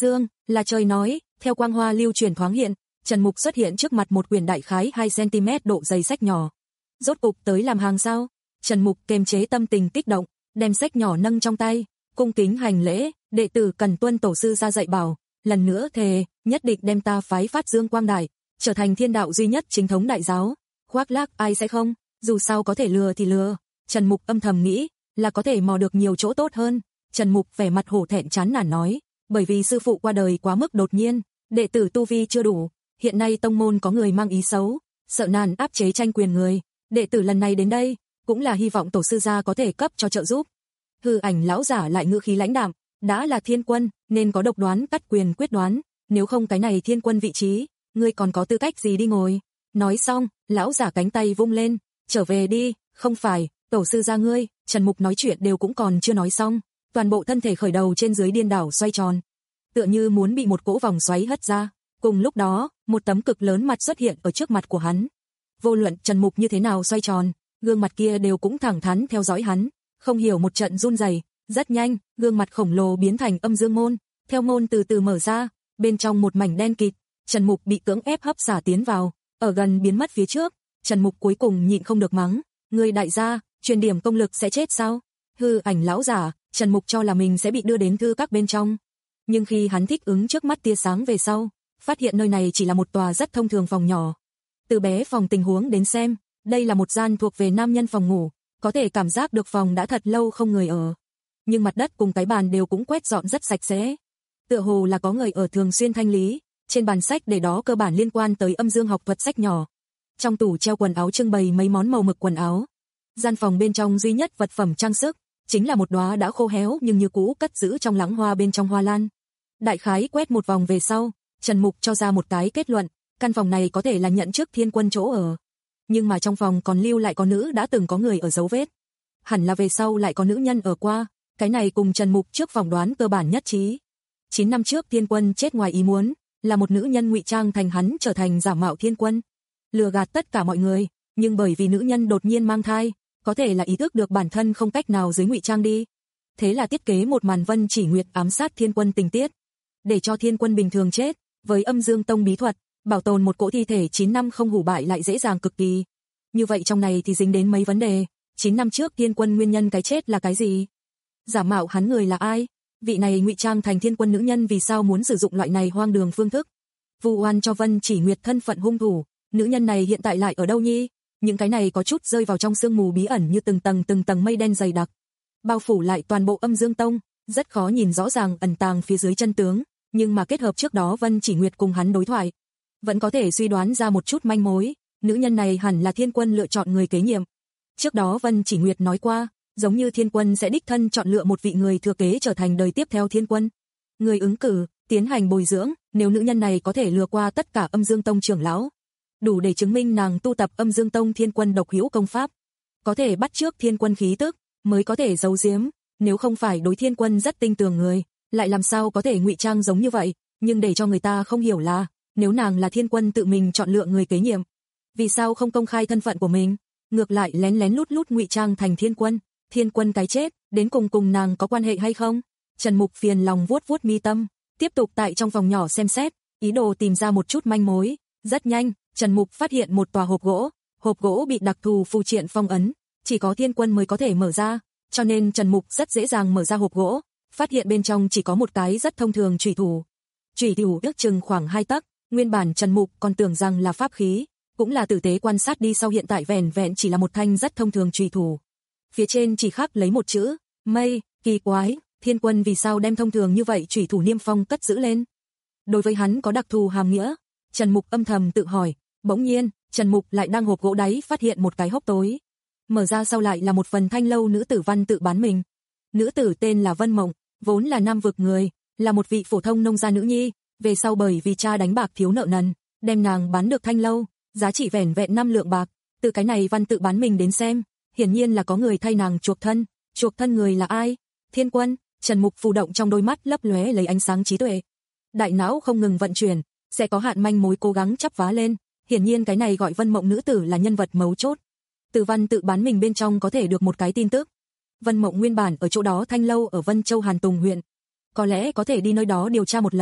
Là trời nói, theo quang hoa lưu truyền thoáng hiện, Trần Mục xuất hiện trước mặt một quyển đại khái hai xăng-ti-mét độ dày sách nhỏ. Rốt cục tới làm hàng sao? Trần Mục kiềm chế tâm tình kích động, đem sách nhỏ nâng trong tay, cung kính hành lễ, đệ tử cần tuân tổ sư ra dạy bảo, lần nữa thề, nhất định đem ta phái phát dương quang đại, trở thành thiên đạo duy nhất chính thống đại giáo. Khoác lác ai sẽ không, dù sao có thể lừa thì lừa. Trần Mục âm thầm nghĩ, là có thể mò được nhiều chỗ tốt hơn. Trần Mục vẻ mặt hổ thẹn chán nản nói, bởi vì sư phụ qua đời quá mức đột nhiên, đệ tử tu vi chưa đủ, hiện nay tông môn có người mang ý xấu, sợ nàn áp chế tranh quyền người, đệ tử lần này đến đây, cũng là hy vọng tổ sư gia có thể cấp cho trợ giúp. Hư Ảnh lão giả lại ngữ khí lãnh đạm, đã là thiên quân, nên có độc đoán cắt quyền quyết đoán, nếu không cái này thiên quân vị trí, ngươi còn có tư cách gì đi ngồi. Nói xong, lão giả cánh tay vung lên, trở về đi, không phải, tổ sư gia ngươi. Trần Mục nói chuyện đều cũng còn chưa nói xong, toàn bộ thân thể khởi đầu trên dưới điên đảo xoay tròn, tựa như muốn bị một cỗ vòng xoáy hất ra. Cùng lúc đó, một tấm cực lớn mặt xuất hiện ở trước mặt của hắn. Vô luận Trần Mục như thế nào xoay tròn, gương mặt kia đều cũng thẳng thắn theo dõi hắn, không hiểu một trận run rẩy. Rất nhanh, gương mặt khổng lồ biến thành âm dương môn, theo môn từ từ mở ra, bên trong một mảnh đen kịt, Trần Mục bị cưỡng ép hấp xả tiến vào, ở gần biến mất phía trước, Trần Mục cuối cùng nhịn không được mắng, ngươi đại gia, truyền điểm công lực sẽ chết sao? Hư Ảnh lão giả, Trần Mục cho là mình sẽ bị đưa đến thư các bên trong, nhưng khi hắn thích ứng trước mắt tia sáng về sau, phát hiện nơi này chỉ là một tòa rất thông thường phòng nhỏ. Từ bé phòng tình huống đến xem, đây là một gian thuộc về nam nhân phòng ngủ, có thể cảm giác được phòng đã thật lâu không người ở. Nhưng mặt đất cùng cái bàn đều cũng quét dọn rất sạch sẽ. Tựa hồ là có người ở thường xuyên thanh lý, trên bàn sách để đó cơ bản liên quan tới âm dương học thuật sách nhỏ. Trong tủ treo quần áo trưng bày mấy món màu mực quần áo. Gian phòng bên trong duy nhất vật phẩm trang sức, chính là một đóa đã khô héo nhưng như cũ cất giữ trong lãng hoa bên trong hoa lan. Đại khái quét một vòng về sau, Trần Mục cho ra một cái kết luận, căn phòng này có thể là nhận trước thiên quân chỗ ở. Nhưng mà trong phòng còn lưu lại có nữ đã từng có người ở dấu vết. Hẳn là về sau lại có nữ nhân ở qua, cái này cùng Trần Mục trước phỏng đoán cơ bản nhất trí. chín năm trước thiên quân chết ngoài ý muốn, là một nữ nhân ngụy trang thành hắn trở thành giả mạo thiên quân, lừa gạt tất cả mọi người, nhưng bởi vì nữ nhân đột nhiên mang thai, có thể là ý thức được bản thân không cách nào dưới ngụy trang đi. Thế là thiết kế một màn Vân Chỉ Nguyệt ám sát thiên quân tình tiết, để cho thiên quân bình thường chết, với âm dương tông bí thuật, bảo tồn một cỗ thi thể chín năm không hủ bại lại dễ dàng cực kỳ. Như vậy trong này thì dính đến mấy vấn đề, chín năm trước thiên quân nguyên nhân cái chết là cái gì? Giả mạo hắn người là ai? Vị này ngụy trang thành thiên quân nữ nhân vì sao muốn sử dụng loại này hoang đường phương thức? Vu oan cho Vân Chỉ Nguyệt thân phận hung thủ, nữ nhân này hiện tại lại ở đâu nhi? Những cái này có chút rơi vào trong sương mù bí ẩn như từng tầng từng tầng mây đen dày đặc, bao phủ lại toàn bộ âm dương tông, rất khó nhìn rõ ràng ẩn tàng phía dưới chân tướng, nhưng mà kết hợp trước đó Vân Chỉ Nguyệt cùng hắn đối thoại, vẫn có thể suy đoán ra một chút manh mối, nữ nhân này hẳn là thiên quân lựa chọn người kế nhiệm. Trước đó Vân Chỉ Nguyệt nói qua, giống như thiên quân sẽ đích thân chọn lựa một vị người thừa kế trở thành đời tiếp theo thiên quân. Người ứng cử, tiến hành bồi dưỡng, nếu nữ nhân này có thể lừa qua tất cả âm dương tông trưởng lão, đủ để chứng minh nàng tu tập âm dương tông thiên quân độc hữu công pháp, có thể bắt chước thiên quân khí tức, mới có thể giấu giếm, nếu không phải đối thiên quân rất tinh tường người, lại làm sao có thể ngụy trang giống như vậy, nhưng để cho người ta không hiểu là, nếu nàng là thiên quân tự mình chọn lựa người kế nhiệm, vì sao không công khai thân phận của mình, ngược lại lén lén lút lút ngụy trang thành thiên quân, thiên quân cái chết, đến cùng cùng nàng có quan hệ hay không? Trần Mục phiền lòng vuốt vuốt mi tâm, tiếp tục tại trong phòng nhỏ xem xét, ý đồ tìm ra một chút manh mối. Rất nhanh, Trần Mục phát hiện một tòa hộp gỗ, hộp gỗ bị đặc thù phù triện phong ấn, chỉ có thiên quân mới có thể mở ra, cho nên Trần Mục rất dễ dàng mở ra hộp gỗ, phát hiện bên trong chỉ có một cái rất thông thường chủy thủ. Chủy thủ ước chừng khoảng hai tấc, nguyên bản Trần Mục còn tưởng rằng là pháp khí, cũng là tử tế quan sát đi sau hiện tại vẻn vẹn chỉ là một thanh rất thông thường chủy thủ. Phía trên chỉ khắc lấy một chữ, mây, kỳ quái, thiên quân vì sao đem thông thường như vậy chủy thủ niêm phong cất giữ lên? Đối với hắn có đặc thù hàm nghĩa, Trần Mục âm thầm tự hỏi, bỗng nhiên, Trần Mục lại đang hộp gỗ đáy phát hiện một cái hốc tối. Mở ra sau lại là một phần thanh lâu nữ tử văn tự bán mình. Nữ tử tên là Vân Mộng, vốn là Nam Vực người, là một vị phổ thông nông gia nữ nhi, về sau bởi vì cha đánh bạc thiếu nợ nần, đem nàng bán được thanh lâu, giá trị vẻn vẹn năm lượng bạc, từ cái này văn tự bán mình đến xem, hiển nhiên là có người thay nàng chuộc thân, chuộc thân người là ai? Thiên quân. Trần Mục phù động trong đôi mắt lấp lóe lấy ánh sáng trí tuệ. Đại não không ngừng vận chuyển, sẽ có hạn manh mối cố gắng chắp vá lên, hiển nhiên cái này gọi Vân Mộng nữ tử là nhân vật mấu chốt. Từ văn tự bán mình bên trong có thể được một cái tin tức. Vân Mộng nguyên bản ở chỗ đó thanh lâu ở Vân Châu Hàn Tùng huyện, có lẽ có thể đi nơi đó điều tra một lần.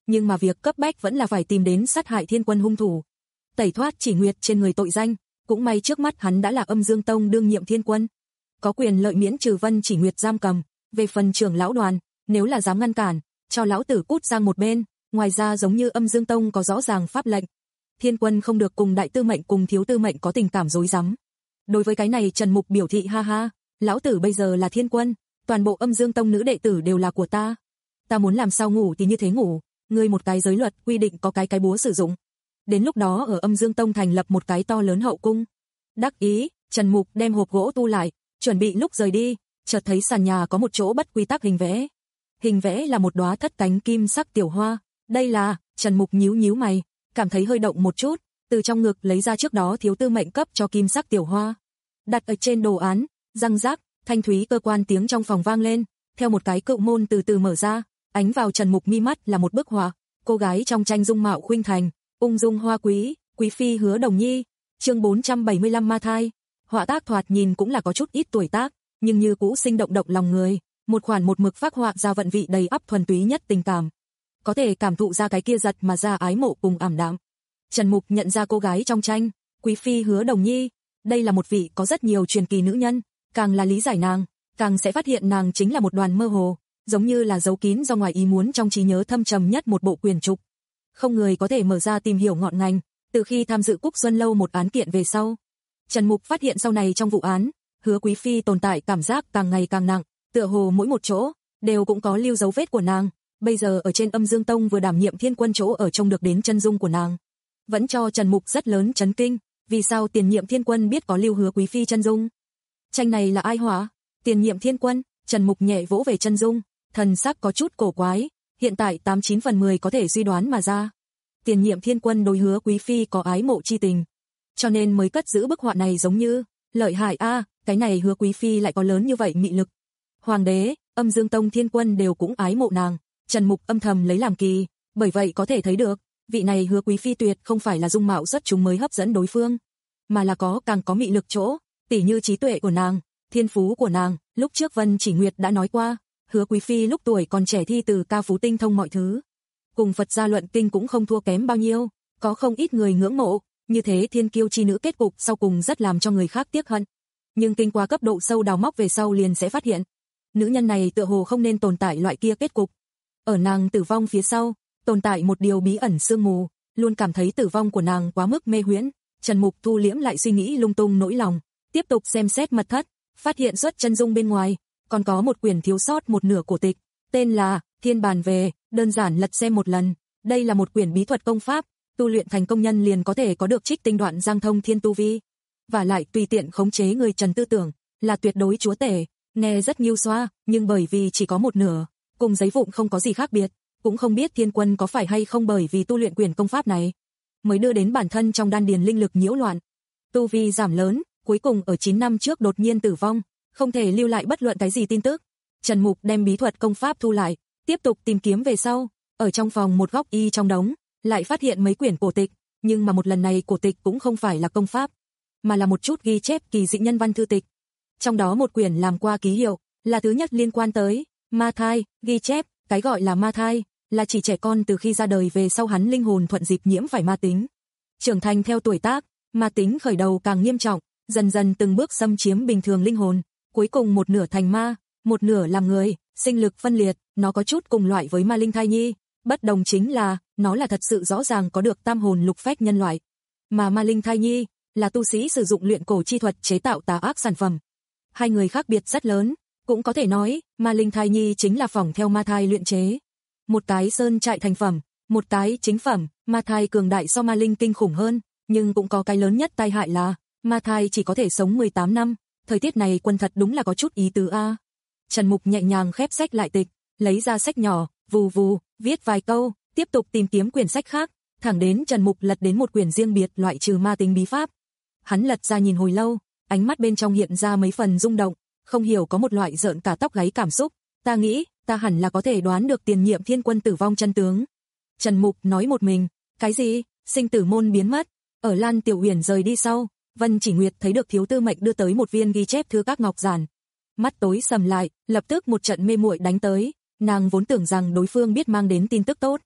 nhưng mà việc cấp bách vẫn là phải tìm đến sát hại Thiên Quân hung thủ. Tẩy thoát Chỉ Nguyệt trên người tội danh, cũng may trước mắt hắn đã là Âm Dương Tông đương nhiệm Thiên Quân, có quyền lợi miễn trừ Vân Chỉ Nguyệt giam cầm. Về phần trưởng lão đoàn, nếu là dám ngăn cản, cho lão tử cút sang một bên. Ngoài ra giống như Âm Dương Tông có rõ ràng pháp lệnh, Thiên Quân không được cùng đại tư mệnh cùng thiếu tư mệnh có tình cảm rối rắm. Đối với cái này Trần Mục biểu thị ha ha, lão tử bây giờ là Thiên Quân, toàn bộ Âm Dương Tông nữ đệ tử đều là của ta. Ta muốn làm sao ngủ thì như thế ngủ, ngươi một cái giới luật quy định có cái cái búa sử dụng. Đến lúc đó ở Âm Dương Tông thành lập một cái to lớn hậu cung. Đắc ý, Trần Mục đem hộp gỗ tu lại, chuẩn bị lúc rời đi, chợt thấy sàn nhà có một chỗ bất quy tắc hình vẽ. Hình vẽ là một đóa thất cánh kim sắc tiểu hoa. Đây là, Trần Mục nhíu nhíu mày, cảm thấy hơi động một chút, từ trong ngực lấy ra trước đó thiếu tư mệnh cấp cho kim sắc tiểu hoa. Đặt ở trên đồ án, răng rác, thanh thúy cơ quan tiếng trong phòng vang lên, theo một cái cự môn từ từ mở ra, ánh vào Trần Mục mi mắt là một bức họa, cô gái trong tranh dung mạo khuynh thành, ung dung hoa quý, quý phi Hứa Đồng Nhi, chương bốn trăm bảy mươi lăm ma thai. Họa tác thoạt nhìn cũng là có chút ít tuổi tác, nhưng như cũ sinh động động lòng người, một khoản một mực phác họa ra vận vị đầy ắp thuần túy nhất tình cảm. Có thể cảm thụ ra cái kia giật mà ra ái mộ cùng ảm đạm. Trần Mục nhận ra cô gái trong tranh, quý phi Hứa Đồng Nhi, đây là một vị có rất nhiều truyền kỳ nữ nhân, càng là lý giải nàng, càng sẽ phát hiện nàng chính là một đoàn mơ hồ, giống như là giấu kín do ngoài ý muốn trong trí nhớ thâm trầm nhất một bộ quyền trục. Không người có thể mở ra tìm hiểu ngọn ngành, từ khi tham dự Cúc Xuân Lâu một án kiện về sau. Trần Mục phát hiện sau này trong vụ án, Hứa quý phi tồn tại cảm giác càng ngày càng nặng, tựa hồ mỗi một chỗ đều cũng có lưu dấu vết của nàng. Bây giờ ở trên Âm Dương Tông vừa đảm nhiệm Thiên Quân chỗ ở trông được đến chân dung của nàng, vẫn cho Trần Mục rất lớn chấn kinh. Vì sao tiền nhiệm Thiên Quân biết có lưu Hứa quý phi chân dung? Tranh này là ai họa? Tiền nhiệm Thiên Quân. Trần Mục nhẹ vỗ về chân dung, thần sắc có chút cổ quái, hiện tại tám chín phần mười có thể suy đoán mà ra. Tiền nhiệm Thiên Quân đối Hứa quý phi có ái mộ chi tình, cho nên mới cất giữ bức họa này. Giống như lợi hại a, à, cái này Hứa quý phi lại có lớn như vậy mị lực. Hoàng đế, Âm Dương Tông Thiên Quân đều cũng ái mộ nàng. Trần Mục âm thầm lấy làm kỳ, bởi vậy có thể thấy được, vị này Hứa quý phi tuyệt không phải là dung mạo xuất chúng mới hấp dẫn đối phương, mà là có càng có mị lực chỗ, tỉ như trí tuệ của nàng, thiên phú của nàng. Lúc trước Vân Chỉ Nguyệt đã nói qua, Hứa quý phi lúc tuổi còn trẻ thi từ ca phú tinh thông mọi thứ, cùng Phật gia luận kinh cũng không thua kém bao nhiêu, có không ít người ngưỡng mộ. Như thế thiên kiêu chi nữ kết cục sau cùng rất làm cho người khác tiếc hận, nhưng kinh qua cấp độ sâu đào móc về sau liền sẽ phát hiện, nữ nhân này tựa hồ không nên tồn tại loại kia kết cục. Ở nàng tử vong phía sau, tồn tại một điều bí ẩn sương mù, luôn cảm thấy tử vong của nàng quá mức mê huyễn. Trần Mục thu liễm lại suy nghĩ lung tung nỗi lòng, tiếp tục xem xét mật thất, phát hiện xuất chân dung bên ngoài, còn có một quyển thiếu sót một nửa cổ tịch, tên là Thiên Bàn Về. Đơn giản lật xem một lần, đây là một quyển bí thuật công pháp, tu luyện thành công nhân liền có thể có được trích tinh đoạn giang thông thiên tu vi, và lại tùy tiện khống chế người Trần tư tưởng, là tuyệt đối chúa tể. Nghe rất nghiêu xoa, nhưng bởi vì chỉ có một nửa, cùng giấy vụn không có gì khác biệt, cũng không biết Thiên Quân có phải hay không bởi vì tu luyện quyển công pháp này, mới đưa đến bản thân trong đan điền linh lực nhiễu loạn, tu vi giảm lớn, cuối cùng ở chín năm trước đột nhiên tử vong, không thể lưu lại bất luận cái gì tin tức. Trần Mục đem bí thuật công pháp thu lại, tiếp tục tìm kiếm về sau, ở trong phòng một góc y trong đống, lại phát hiện mấy quyển cổ tịch, nhưng mà một lần này cổ tịch cũng không phải là công pháp, mà là một chút ghi chép kỳ dị nhân văn thư tịch. Trong đó một quyển làm qua ký hiệu, là thứ nhất liên quan tới ma thai, ghi chép, cái gọi là ma thai, là chỉ trẻ con từ khi ra đời về sau hắn linh hồn thuận dịp nhiễm phải ma tính. Trưởng thành theo tuổi tác, ma tính khởi đầu càng nghiêm trọng, dần dần từng bước xâm chiếm bình thường linh hồn, cuối cùng một nửa thành ma, một nửa làm người, sinh lực phân liệt. Nó có chút cùng loại với ma linh thai nhi, bất đồng chính là, nó là thật sự rõ ràng có được tam hồn lục phách nhân loại, mà ma linh thai nhi là tu sĩ sử dụng luyện cổ chi thuật chế tạo tà ác sản phẩm. Hai người khác biệt rất lớn, cũng có thể nói, ma linh thai nhi chính là phỏng theo ma thai luyện chế. Một cái sơn trại thành phẩm, một cái chính phẩm. Ma thai cường đại so ma linh kinh khủng hơn, nhưng cũng có cái lớn nhất tai hại là, ma thai chỉ có thể sống mười tám năm, thời tiết này quân thật đúng là có chút ý tứ a. Trần Mục nhẹ nhàng khép sách lại tịch, lấy ra sách nhỏ, vù vù, viết vài câu, tiếp tục tìm kiếm quyển sách khác, thẳng đến Trần Mục lật đến một quyển riêng biệt loại trừ ma tính bí pháp. Hắn lật ra nhìn hồi lâu, ánh mắt bên trong hiện ra mấy phần rung động, không hiểu có một loại rợn cả tóc gáy cảm xúc. Ta nghĩ, ta hẳn là có thể đoán được tiền nhiệm Thiên Quân tử vong chân tướng. Trần Mục nói một mình, cái gì? Sinh tử môn biến mất. Ở Lan Tiểu Uyển rời đi sau, Vân Chỉ Nguyệt thấy được thiếu tư mệnh đưa tới một viên ghi chép thư các ngọc giản. Mắt tối sầm lại, lập tức một trận mê muội đánh tới, nàng vốn tưởng rằng đối phương biết mang đến tin tức tốt.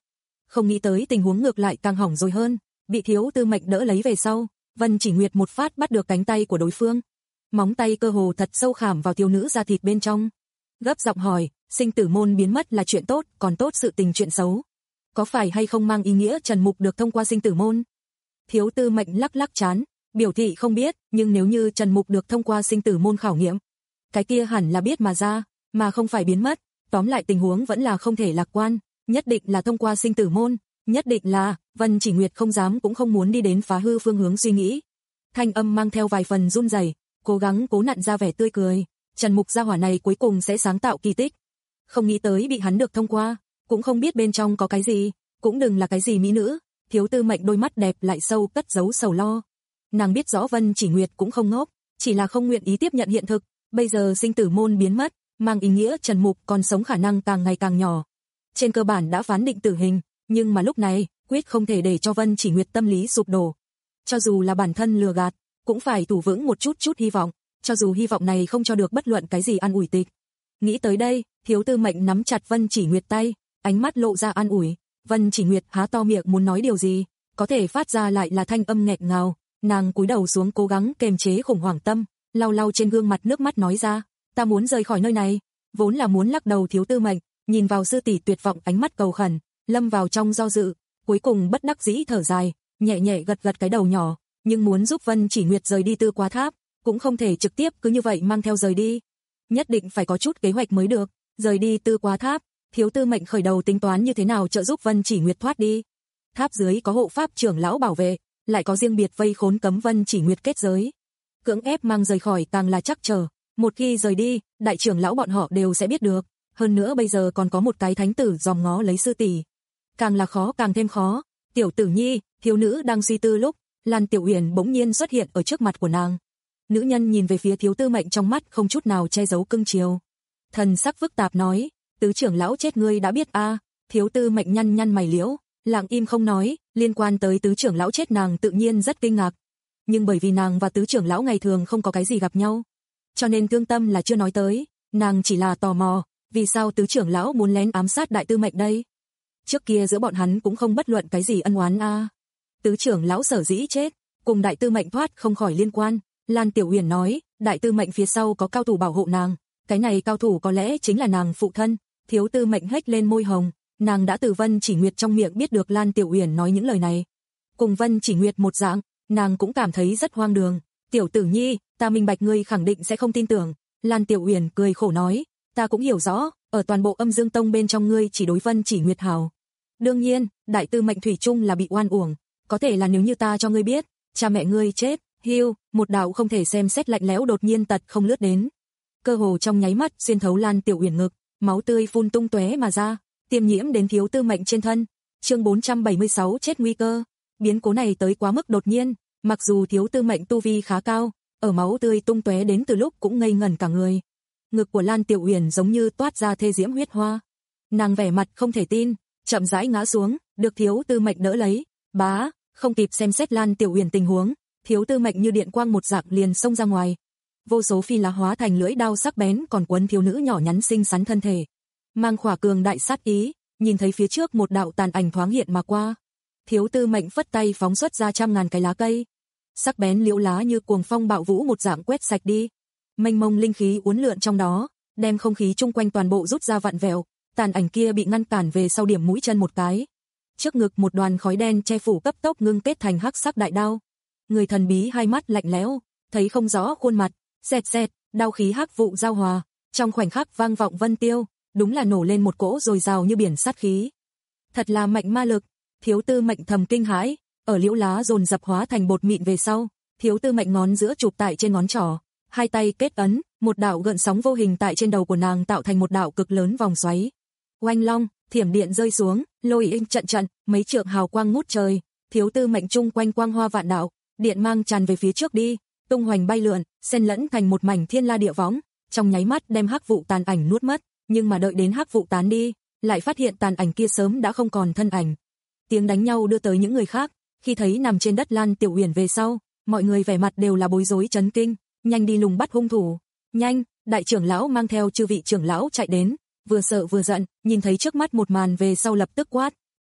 Không nghĩ tới tình huống ngược lại càng hỏng rồi hơn, bị Thiếu Tư Mệnh đỡ lấy về sau, Vân Chỉ Nguyệt một phát bắt được cánh tay của đối phương. Móng tay cơ hồ thật sâu khảm vào thiếu nữ da thịt bên trong. Gấp giọng hỏi, sinh tử môn biến mất là chuyện tốt, còn tốt sự tình chuyện xấu. Có phải hay không mang ý nghĩa Trần Mục được thông qua sinh tử môn? Thiếu Tư Mệnh lắc lắc trán, biểu thị không biết, nhưng nếu như Trần Mục được thông qua sinh tử môn khảo nghiệm, cái kia hẳn là biết mà ra, mà không phải biến mất. Tóm lại tình huống vẫn là không thể lạc quan, nhất định là thông qua sinh tử môn, nhất định là, Vân Chỉ Nguyệt không dám cũng không muốn đi đến phá hư phương hướng suy nghĩ. Thanh âm mang theo vài phần run rẩy, cố gắng cố nặn ra vẻ tươi cười, Trần Mục gia hỏa này cuối cùng sẽ sáng tạo kỳ tích. Không nghĩ tới bị hắn được thông qua, cũng không biết bên trong có cái gì, cũng đừng là cái gì mỹ nữ. Thiếu Tư Mệnh đôi mắt đẹp lại sâu cất giấu sầu lo. Nàng biết rõ Vân Chỉ Nguyệt cũng không ngốc, chỉ là không nguyện ý tiếp nhận hiện thực, bây giờ sinh tử môn biến mất, mang ý nghĩa Trần Mục còn sống khả năng càng ngày càng nhỏ. Trên cơ bản đã phán định tử hình, nhưng mà lúc này, quyết không thể để cho Vân Chỉ Nguyệt tâm lý sụp đổ. Cho dù là bản thân lừa gạt, cũng phải thủ vững một chút chút hy vọng, cho dù hy vọng này không cho được bất luận cái gì an ủi tịch. Nghĩ tới đây, Thiếu Tư Mệnh nắm chặt Vân Chỉ Nguyệt tay, ánh mắt lộ ra an ủi. Vân Chỉ Nguyệt há to miệng muốn nói điều gì, có thể phát ra lại là thanh âm nghẹn ngào. Nàng cúi đầu xuống cố gắng kềm chế khủng hoảng tâm, lau lau trên gương mặt nước mắt nói ra, ta muốn rời khỏi nơi này. Vốn là muốn lắc đầu Thiếu Tư Mệnh, nhìn vào sư tỷ tuyệt vọng ánh mắt cầu khẩn, lâm vào trong do dự, cuối cùng bất đắc dĩ thở dài, nhẹ nhẹ gật gật cái đầu nhỏ, nhưng muốn giúp Vân Chỉ Nguyệt rời đi Tư Quá Tháp, cũng không thể trực tiếp cứ như vậy mang theo rời đi. Nhất định phải có chút kế hoạch mới được, rời đi Tư Quá Tháp, Thiếu Tư Mệnh khởi đầu tính toán như thế nào trợ giúp Vân Chỉ Nguyệt thoát đi. Tháp dưới có hộ pháp trưởng lão bảo vệ, lại có riêng biệt vây khốn cấm Vân Chỉ Nguyệt kết giới. Cưỡng ép mang rời khỏi càng là chắc trở, một khi rời đi, đại trưởng lão bọn họ đều sẽ biết được, hơn nữa bây giờ còn có một cái thánh tử dòm ngó lấy sư tỷ. Càng là khó càng thêm khó. Tiểu Tử Nhi, thiếu nữ đang suy tư lúc, Lan Tiểu Uyển bỗng nhiên xuất hiện ở trước mặt của nàng. Nữ nhân nhìn về phía Thiếu Tư Mệnh trong mắt không chút nào che giấu cưng chiều. Thần sắc phức tạp nói, tứ trưởng lão chết ngươi đã biết a? À? Thiếu Tư Mệnh nhăn nhăn mày liễu, lặng im không nói, liên quan tới tứ trưởng lão chết nàng tự nhiên rất kinh ngạc. Nhưng bởi vì nàng và tứ trưởng lão ngày thường không có cái gì gặp nhau, cho nên thương tâm là chưa nói tới, nàng chỉ là tò mò, vì sao tứ trưởng lão muốn lén ám sát Đại Tư Mệnh đây? Trước kia giữa bọn hắn cũng không bất luận cái gì ân oán a. À. Tứ trưởng lão sở dĩ chết, cùng Đại Tư Mệnh thoát không khỏi liên quan. Lan Tiểu Uyển nói, Đại Tư Mệnh phía sau có cao thủ bảo hộ nàng, cái này cao thủ có lẽ chính là nàng phụ thân. Thiếu Tư Mệnh hếch lên môi hồng, nàng đã từ Vân Chỉ Nguyệt trong miệng biết được Lan Tiểu Uyển nói những lời này. Cùng Vân Chỉ Nguyệt một dạng, nàng cũng cảm thấy rất hoang đường. Tiểu Tử Nhi, ta minh bạch ngươi khẳng định sẽ không tin tưởng. Lan Tiểu Uyển cười khổ nói, ta cũng hiểu rõ, ở toàn bộ Âm Dương Tông bên trong ngươi chỉ đối Vân Chỉ Nguyệt hảo. Đương nhiên, Đại Tư Mệnh thủy chung là bị oan uổng, có thể là nếu như ta cho ngươi biết, cha mẹ ngươi chết, hiu, một đạo không thể xem xét lạnh lẽo đột nhiên tật không lướt đến. Cơ hồ trong nháy mắt xuyên thấu Lan Tiểu Uyển ngực, máu tươi phun tung tóe mà ra, tiêm nhiễm đến Thiếu Tư Mệnh trên thân. Chương bốn trăm bảy mươi sáu chết nguy cơ. Biến cố này tới quá mức đột nhiên, mặc dù Thiếu Tư Mệnh tu vi khá cao, ở máu tươi tung tóe đến từ lúc cũng ngây ngẩn cả người. Ngực của Lan Tiểu Uyển giống như toát ra thê diễm huyết hoa. Nàng vẻ mặt không thể tin, chậm rãi ngã xuống, được Thiếu Tư Mệnh đỡ lấy. Bá, không kịp xem xét Lan Tiểu Uyển tình huống, Thiếu Tư Mệnh như điện quang một dạng liền xông ra ngoài. Vô số phi lá hóa thành lưỡi đao sắc bén còn quấn thiếu nữ nhỏ nhắn xinh xắn thân thể. Mang khỏa cường đại sát ý, nhìn thấy phía trước một đạo tàn ảnh thoáng hiện mà qua. Thiếu Tư Mệnh phất tay phóng xuất ra trăm ngàn cái lá cây. Sắc bén liễu lá như cuồng phong bạo vũ một dạng quét sạch đi. Mênh mông linh khí uốn lượn trong đó, đem không khí chung quanh toàn bộ rút ra vặn vẹo, tàn ảnh kia bị ngăn cản về sau điểm mũi chân một cái. Trước ngực một đoàn khói đen che phủ cấp tốc ngưng kết thành hắc sắc đại đao. Người thần bí hai mắt lạnh lẽo, thấy không rõ khuôn mặt, xẹt xẹt, đao khí hắc vụ giao hòa, trong khoảnh khắc vang vọng vân tiêu, đúng là nổ lên một cỗ dồi dào như biển sát khí. Thật là mạnh ma lực. Thiếu Tư Mệnh thầm kinh hãi, ở liễu lá dồn dập hóa thành bột mịn về sau, Thiếu Tư Mệnh ngón giữa chụp tại trên ngón trỏ, hai tay kết ấn, một đạo gợn sóng vô hình tại trên đầu của nàng tạo thành một đạo cực lớn vòng xoáy. Oanh long, thiểm điện rơi xuống, lôi inh trận trận, mấy trượng hào quang ngút trời, Thiếu Tư Mệnh chung quanh quang hoa vạn đạo, điện mang tràn về phía trước đi, tung hoành bay lượn, xen lẫn thành một mảnh thiên la địa võng, trong nháy mắt đem hắc vụ tàn ảnh nuốt mất, nhưng mà đợi đến hắc vụ tán đi, lại phát hiện tàn ảnh kia sớm đã không còn thân ảnh. Tiếng đánh nhau đưa tới những người khác, khi thấy nằm trên đất Lan Tiểu Uyển về sau, mọi người vẻ mặt đều là bối rối chấn kinh, nhanh đi lùng bắt hung thủ. Nhanh, đại trưởng lão mang theo chư vị trưởng lão chạy đến, vừa sợ vừa giận, nhìn thấy trước mắt một màn về sau lập tức quát,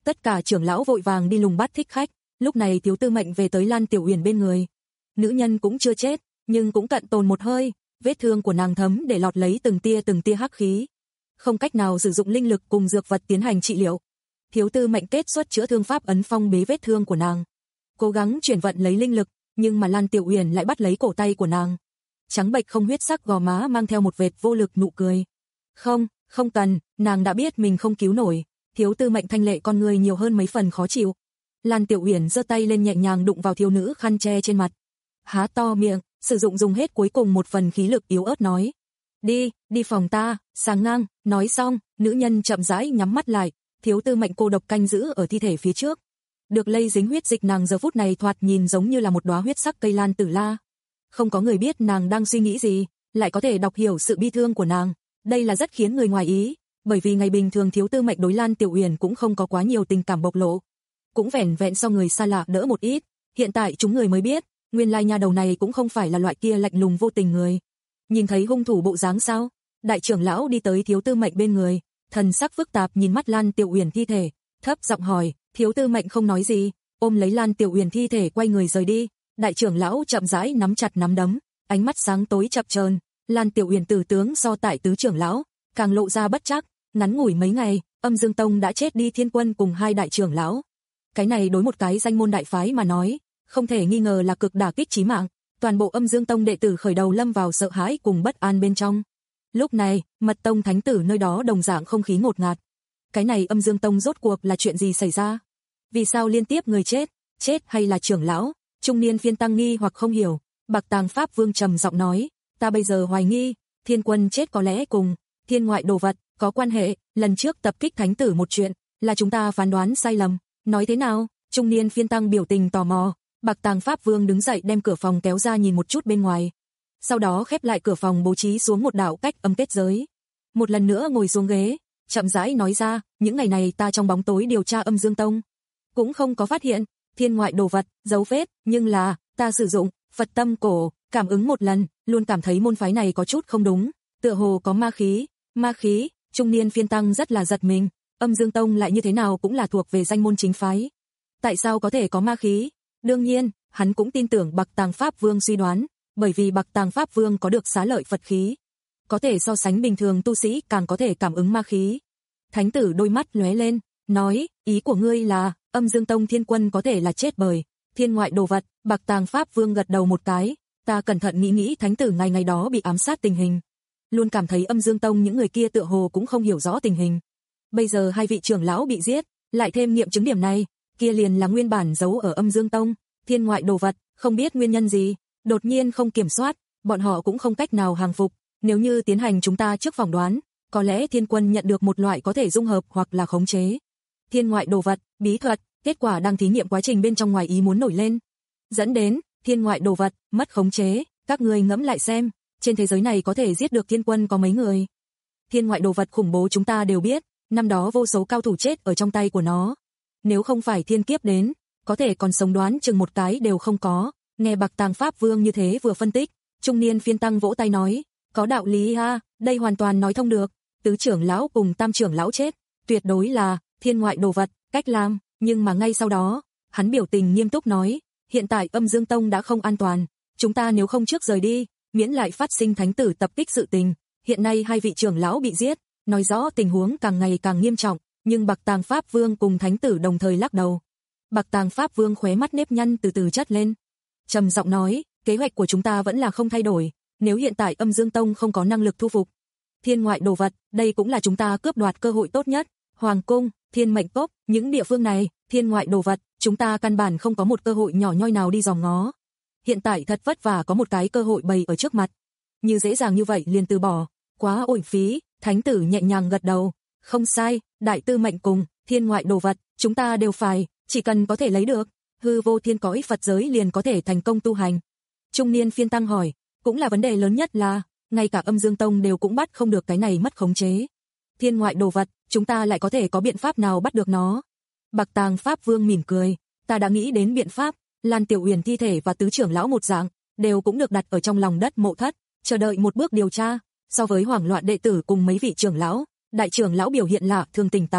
Tất cả trưởng lão vội vàng đi lùng bắt thích khách, lúc này Thiếu Tư Mệnh về tới Lan Tiểu Uyển bên người. Nữ nhân cũng chưa chết, nhưng cũng cận tồn một hơi, vết thương của nàng thấm để lọt lấy từng tia từng tia hắc khí. Không cách nào sử dụng linh lực cùng dược vật tiến hành trị liệu. Thiếu Tư Mệnh kết xuất chữa thương pháp ấn phong bế vết thương của nàng. Cố gắng chuyển vận lấy linh lực, nhưng mà Lan Tiểu Uyển lại bắt lấy cổ tay của nàng. Trắng bệch không huyết sắc gò má mang theo một vệt vô lực nụ cười. Không, không cần, nàng đã biết mình không cứu nổi. Thiếu Tư Mệnh thanh lệ con người nhiều hơn mấy phần khó chịu. Lan Tiểu Uyển giơ tay lên nhẹ nhàng đụng vào thiếu nữ khăn che trên mặt. Há to miệng, sử dụng dùng hết cuối cùng một phần khí lực yếu ớt nói. Đi, đi phòng ta, sáng ngang, nói xong, nữ nhân chậm rãi nhắm mắt lại, Thiếu Tư Mệnh cô độc canh giữ ở thi thể phía trước. Được lây dính huyết dịch nàng giờ phút này thoạt nhìn giống như là một đóa huyết sắc cây lan tử la. Không có người biết nàng đang suy nghĩ gì, lại có thể đọc hiểu sự bi thương của nàng. Đây là rất khiến người ngoài ý, bởi vì ngày bình thường Thiếu Tư Mệnh đối Lan Tiểu Uyển cũng không có quá nhiều tình cảm bộc lộ. Cũng vẻn vẹn so người xa lạ đỡ một ít, hiện tại chúng người mới biết, nguyên lai nha đầu này cũng không phải là loại kia lạnh lùng vô tình người. Nhìn thấy hung thủ bộ dáng sao? Đại trưởng lão đi tới Thiếu Tư Mệnh bên người, thần sắc phức tạp nhìn mắt Lan Tiểu Uyển thi thể, thấp giọng hỏi. Thiếu Tư Mệnh không nói gì, ôm lấy Lan Tiểu Uyển thi thể quay người rời đi. Đại trưởng lão chậm rãi nắm chặt nắm đấm, ánh mắt sáng tối chập chờn. Lan Tiểu Uyển tử tướng so tại tứ trưởng lão, càng lộ ra bất chắc. Ngắn ngủi mấy ngày, Âm Dương Tông đã chết đi Thiên Quân cùng hai đại trưởng lão. Cái này đối một cái danh môn đại phái mà nói, không thể nghi ngờ là cực đả kích chí mạng. Toàn bộ Âm Dương Tông đệ tử khởi đầu lâm vào sợ hãi cùng bất an bên trong. Lúc này, Mật Tông thánh tử nơi đó đồng dạng không khí ngột ngạt. Cái này Âm Dương Tông rốt cuộc là chuyện gì xảy ra? Vì sao liên tiếp người chết, chết hay là trưởng lão? Trung niên phiên tăng nghi hoặc không hiểu. Bạc Tàng Pháp Vương trầm giọng nói, ta bây giờ hoài nghi, Thiên Quân chết có lẽ cùng thiên ngoại đồ vật có quan hệ. Lần trước tập kích thánh tử một chuyện, là chúng ta phán đoán sai lầm. Nói thế nào? Trung niên phiên tăng biểu tình tò mò. Bạc Tàng Pháp Vương đứng dậy đem cửa phòng kéo ra nhìn một chút bên ngoài. Sau đó khép lại cửa phòng bố trí xuống một đạo cách âm kết giới. Một lần nữa ngồi xuống ghế, chậm rãi nói ra, những ngày này ta trong bóng tối điều tra Âm Dương Tông, cũng không có phát hiện thiên ngoại đồ vật, dấu vết, nhưng là, ta sử dụng Phật tâm cổ, cảm ứng một lần, luôn cảm thấy môn phái này có chút không đúng, tựa hồ có ma khí. Ma khí? Trung niên phiên tăng rất là giật mình, Âm Dương Tông lại như thế nào cũng là thuộc về danh môn chính phái. Tại sao có thể có ma khí? Đương nhiên, hắn cũng tin tưởng Bạc Tàng Pháp Vương suy đoán, bởi vì Bạc Tàng Pháp Vương có được xá lợi Phật khí, có thể so sánh bình thường tu sĩ càng có thể cảm ứng ma khí. Thánh tử đôi mắt lóe lên, nói, ý của ngươi là, Âm Dương Tông Thiên Quân có thể là chết bởi thiên ngoại đồ vật. Bạc Tàng Pháp Vương gật đầu một cái, ta cẩn thận nghĩ nghĩ thánh tử ngày ngày đó bị ám sát tình hình, luôn cảm thấy Âm Dương Tông những người kia tựa hồ cũng không hiểu rõ tình hình. Bây giờ hai vị trưởng lão bị giết, lại thêm nghiệm chứng điểm này, kia liền là nguyên bản giấu ở Âm Dương Tông thiên ngoại đồ vật, không biết nguyên nhân gì, đột nhiên không kiểm soát, bọn họ cũng không cách nào hàng phục. Nếu như tiến hành chúng ta trước phỏng đoán, có lẽ Thiên Quân nhận được một loại có thể dung hợp hoặc là khống chế thiên ngoại đồ vật, bí thuật, kết quả đang thí nghiệm quá trình bên trong ngoài ý muốn nổi lên, dẫn đến thiên ngoại đồ vật mất khống chế. Các người ngẫm lại xem, trên thế giới này có thể giết được Thiên Quân có mấy người? Thiên ngoại đồ vật khủng bố chúng ta đều biết, năm đó vô số cao thủ chết ở trong tay của nó. Nếu không phải thiên kiếp đến, có thể còn sống đoán chừng một cái đều không có. Nghe Bạc Tàng Pháp Vương như thế vừa phân tích, trung niên phiên tăng vỗ tay nói, có đạo lý ha, đây hoàn toàn nói thông được. Tứ trưởng lão cùng tam trưởng lão chết, tuyệt đối là thiên ngoại đồ vật, cách làm. Nhưng mà ngay sau đó, hắn biểu tình nghiêm túc nói, hiện tại Âm Dương Tông đã không an toàn, chúng ta nếu không trước rời đi, miễn lại phát sinh thánh tử tập kích sự tình. Hiện nay hai vị trưởng lão bị giết, nói rõ tình huống càng ngày càng nghiêm trọng, nhưng Bạc Tàng Pháp Vương cùng thánh tử đồng thời lắc đầu. Bạc Tàng Pháp Vương khóe mắt nếp nhăn từ từ chất lên, trầm giọng nói, kế hoạch của chúng ta vẫn là không thay đổi, nếu hiện tại Âm Dương Tông không có năng lực thu phục thiên ngoại đồ vật, đây cũng là chúng ta cướp đoạt cơ hội tốt nhất. Hoàng cung, Thiên Mệnh Cốc, những địa phương này, thiên ngoại đồ vật, chúng ta căn bản không có một cơ hội nhỏ nhoi nào đi dòm ngó. Hiện tại thật vất vả có một cái cơ hội bày ở trước mặt, như dễ dàng như vậy liền từ bỏ, quá uổng phí. Thánh tử nhẹ nhàng gật đầu, không sai, đại tư mệnh cùng thiên ngoại đồ vật, chúng ta đều phải, chỉ cần có thể lấy được, hư vô thiên cõi Phật giới liền có thể thành công tu hành. Trung niên phiên tăng hỏi, cũng là vấn đề lớn nhất là, ngay cả Âm Dương Tông đều cũng bắt không được cái này mất khống chế thiên ngoại đồ vật, chúng ta lại có thể có biện pháp nào bắt được nó? Bạc Tàng Pháp Vương mỉm cười, ta đã nghĩ đến biện pháp. Lan Tiểu Uyển thi thể và tứ trưởng lão một dạng, đều cũng được đặt ở trong lòng đất mộ thất, chờ đợi một bước điều tra. So với hoảng loạn đệ tử cùng mấy vị trưởng lão, đại trưởng lão biểu hiện lạ thường tỉnh táo,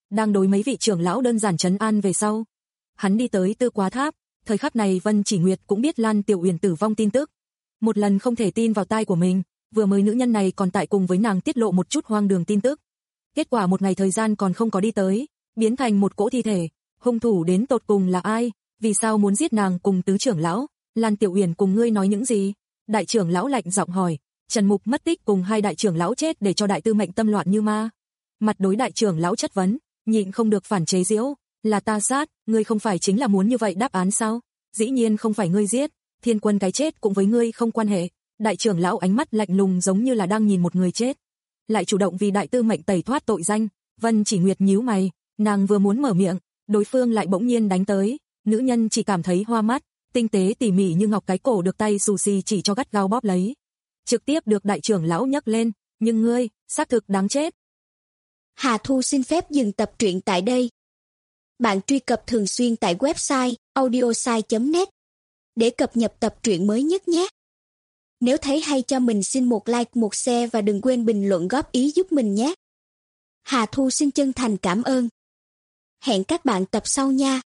đang đối mấy vị trưởng lão đơn giản trấn an về sau. Hắn đi tới Tư Quá Tháp, thời khắc này Vân Chỉ Nguyệt cũng biết Lan Tiểu Uyển tử vong tin tức. Một lần không thể tin vào tai của mình, vừa mới nữ nhân này còn tại cùng với nàng tiết lộ một chút hoang đường tin tức. Kết quả một ngày thời gian còn không có đi tới, biến thành một cỗ thi thể, hung thủ đến tột cùng là ai, vì sao muốn giết nàng cùng tứ trưởng lão, Lan Tiểu Uyển cùng ngươi nói những gì? Đại trưởng lão lạnh giọng hỏi. Trần Mục mất tích cùng hai đại trưởng lão chết để cho đại tư mệnh tâm loạn như ma. Mặt đối đại trưởng lão chất vấn, nhịn không được phản chế giễu, là ta sát, ngươi không phải chính là muốn như vậy đáp án sao? Dĩ nhiên không phải ngươi giết, Thiên Quân cái chết cũng với ngươi không quan hệ. Đại trưởng lão ánh mắt lạnh lùng giống như là đang nhìn một người chết. Lại chủ động vì đại tư mệnh tẩy thoát tội danh. Vân Chỉ Nguyệt nhíu mày, nàng vừa muốn mở miệng, đối phương lại bỗng nhiên đánh tới, nữ nhân chỉ cảm thấy hoa mắt, tinh tế tỉ mỉ như ngọc cái cổ được tay xù xì chỉ cho gắt gao bóp lấy. Trực tiếp được đại trưởng lão nhấc lên, nhưng ngươi, xác thực đáng chết. Hà Thu xin phép dừng tập truyện tại đây. Bạn truy cập thường xuyên tại website audiosai chấm net để cập nhật tập truyện mới nhất nhé. Nếu thấy hay cho mình xin một like, một share và đừng quên bình luận góp ý giúp mình nhé. Hà Thu xin chân thành cảm ơn. Hẹn các bạn tập sau nha.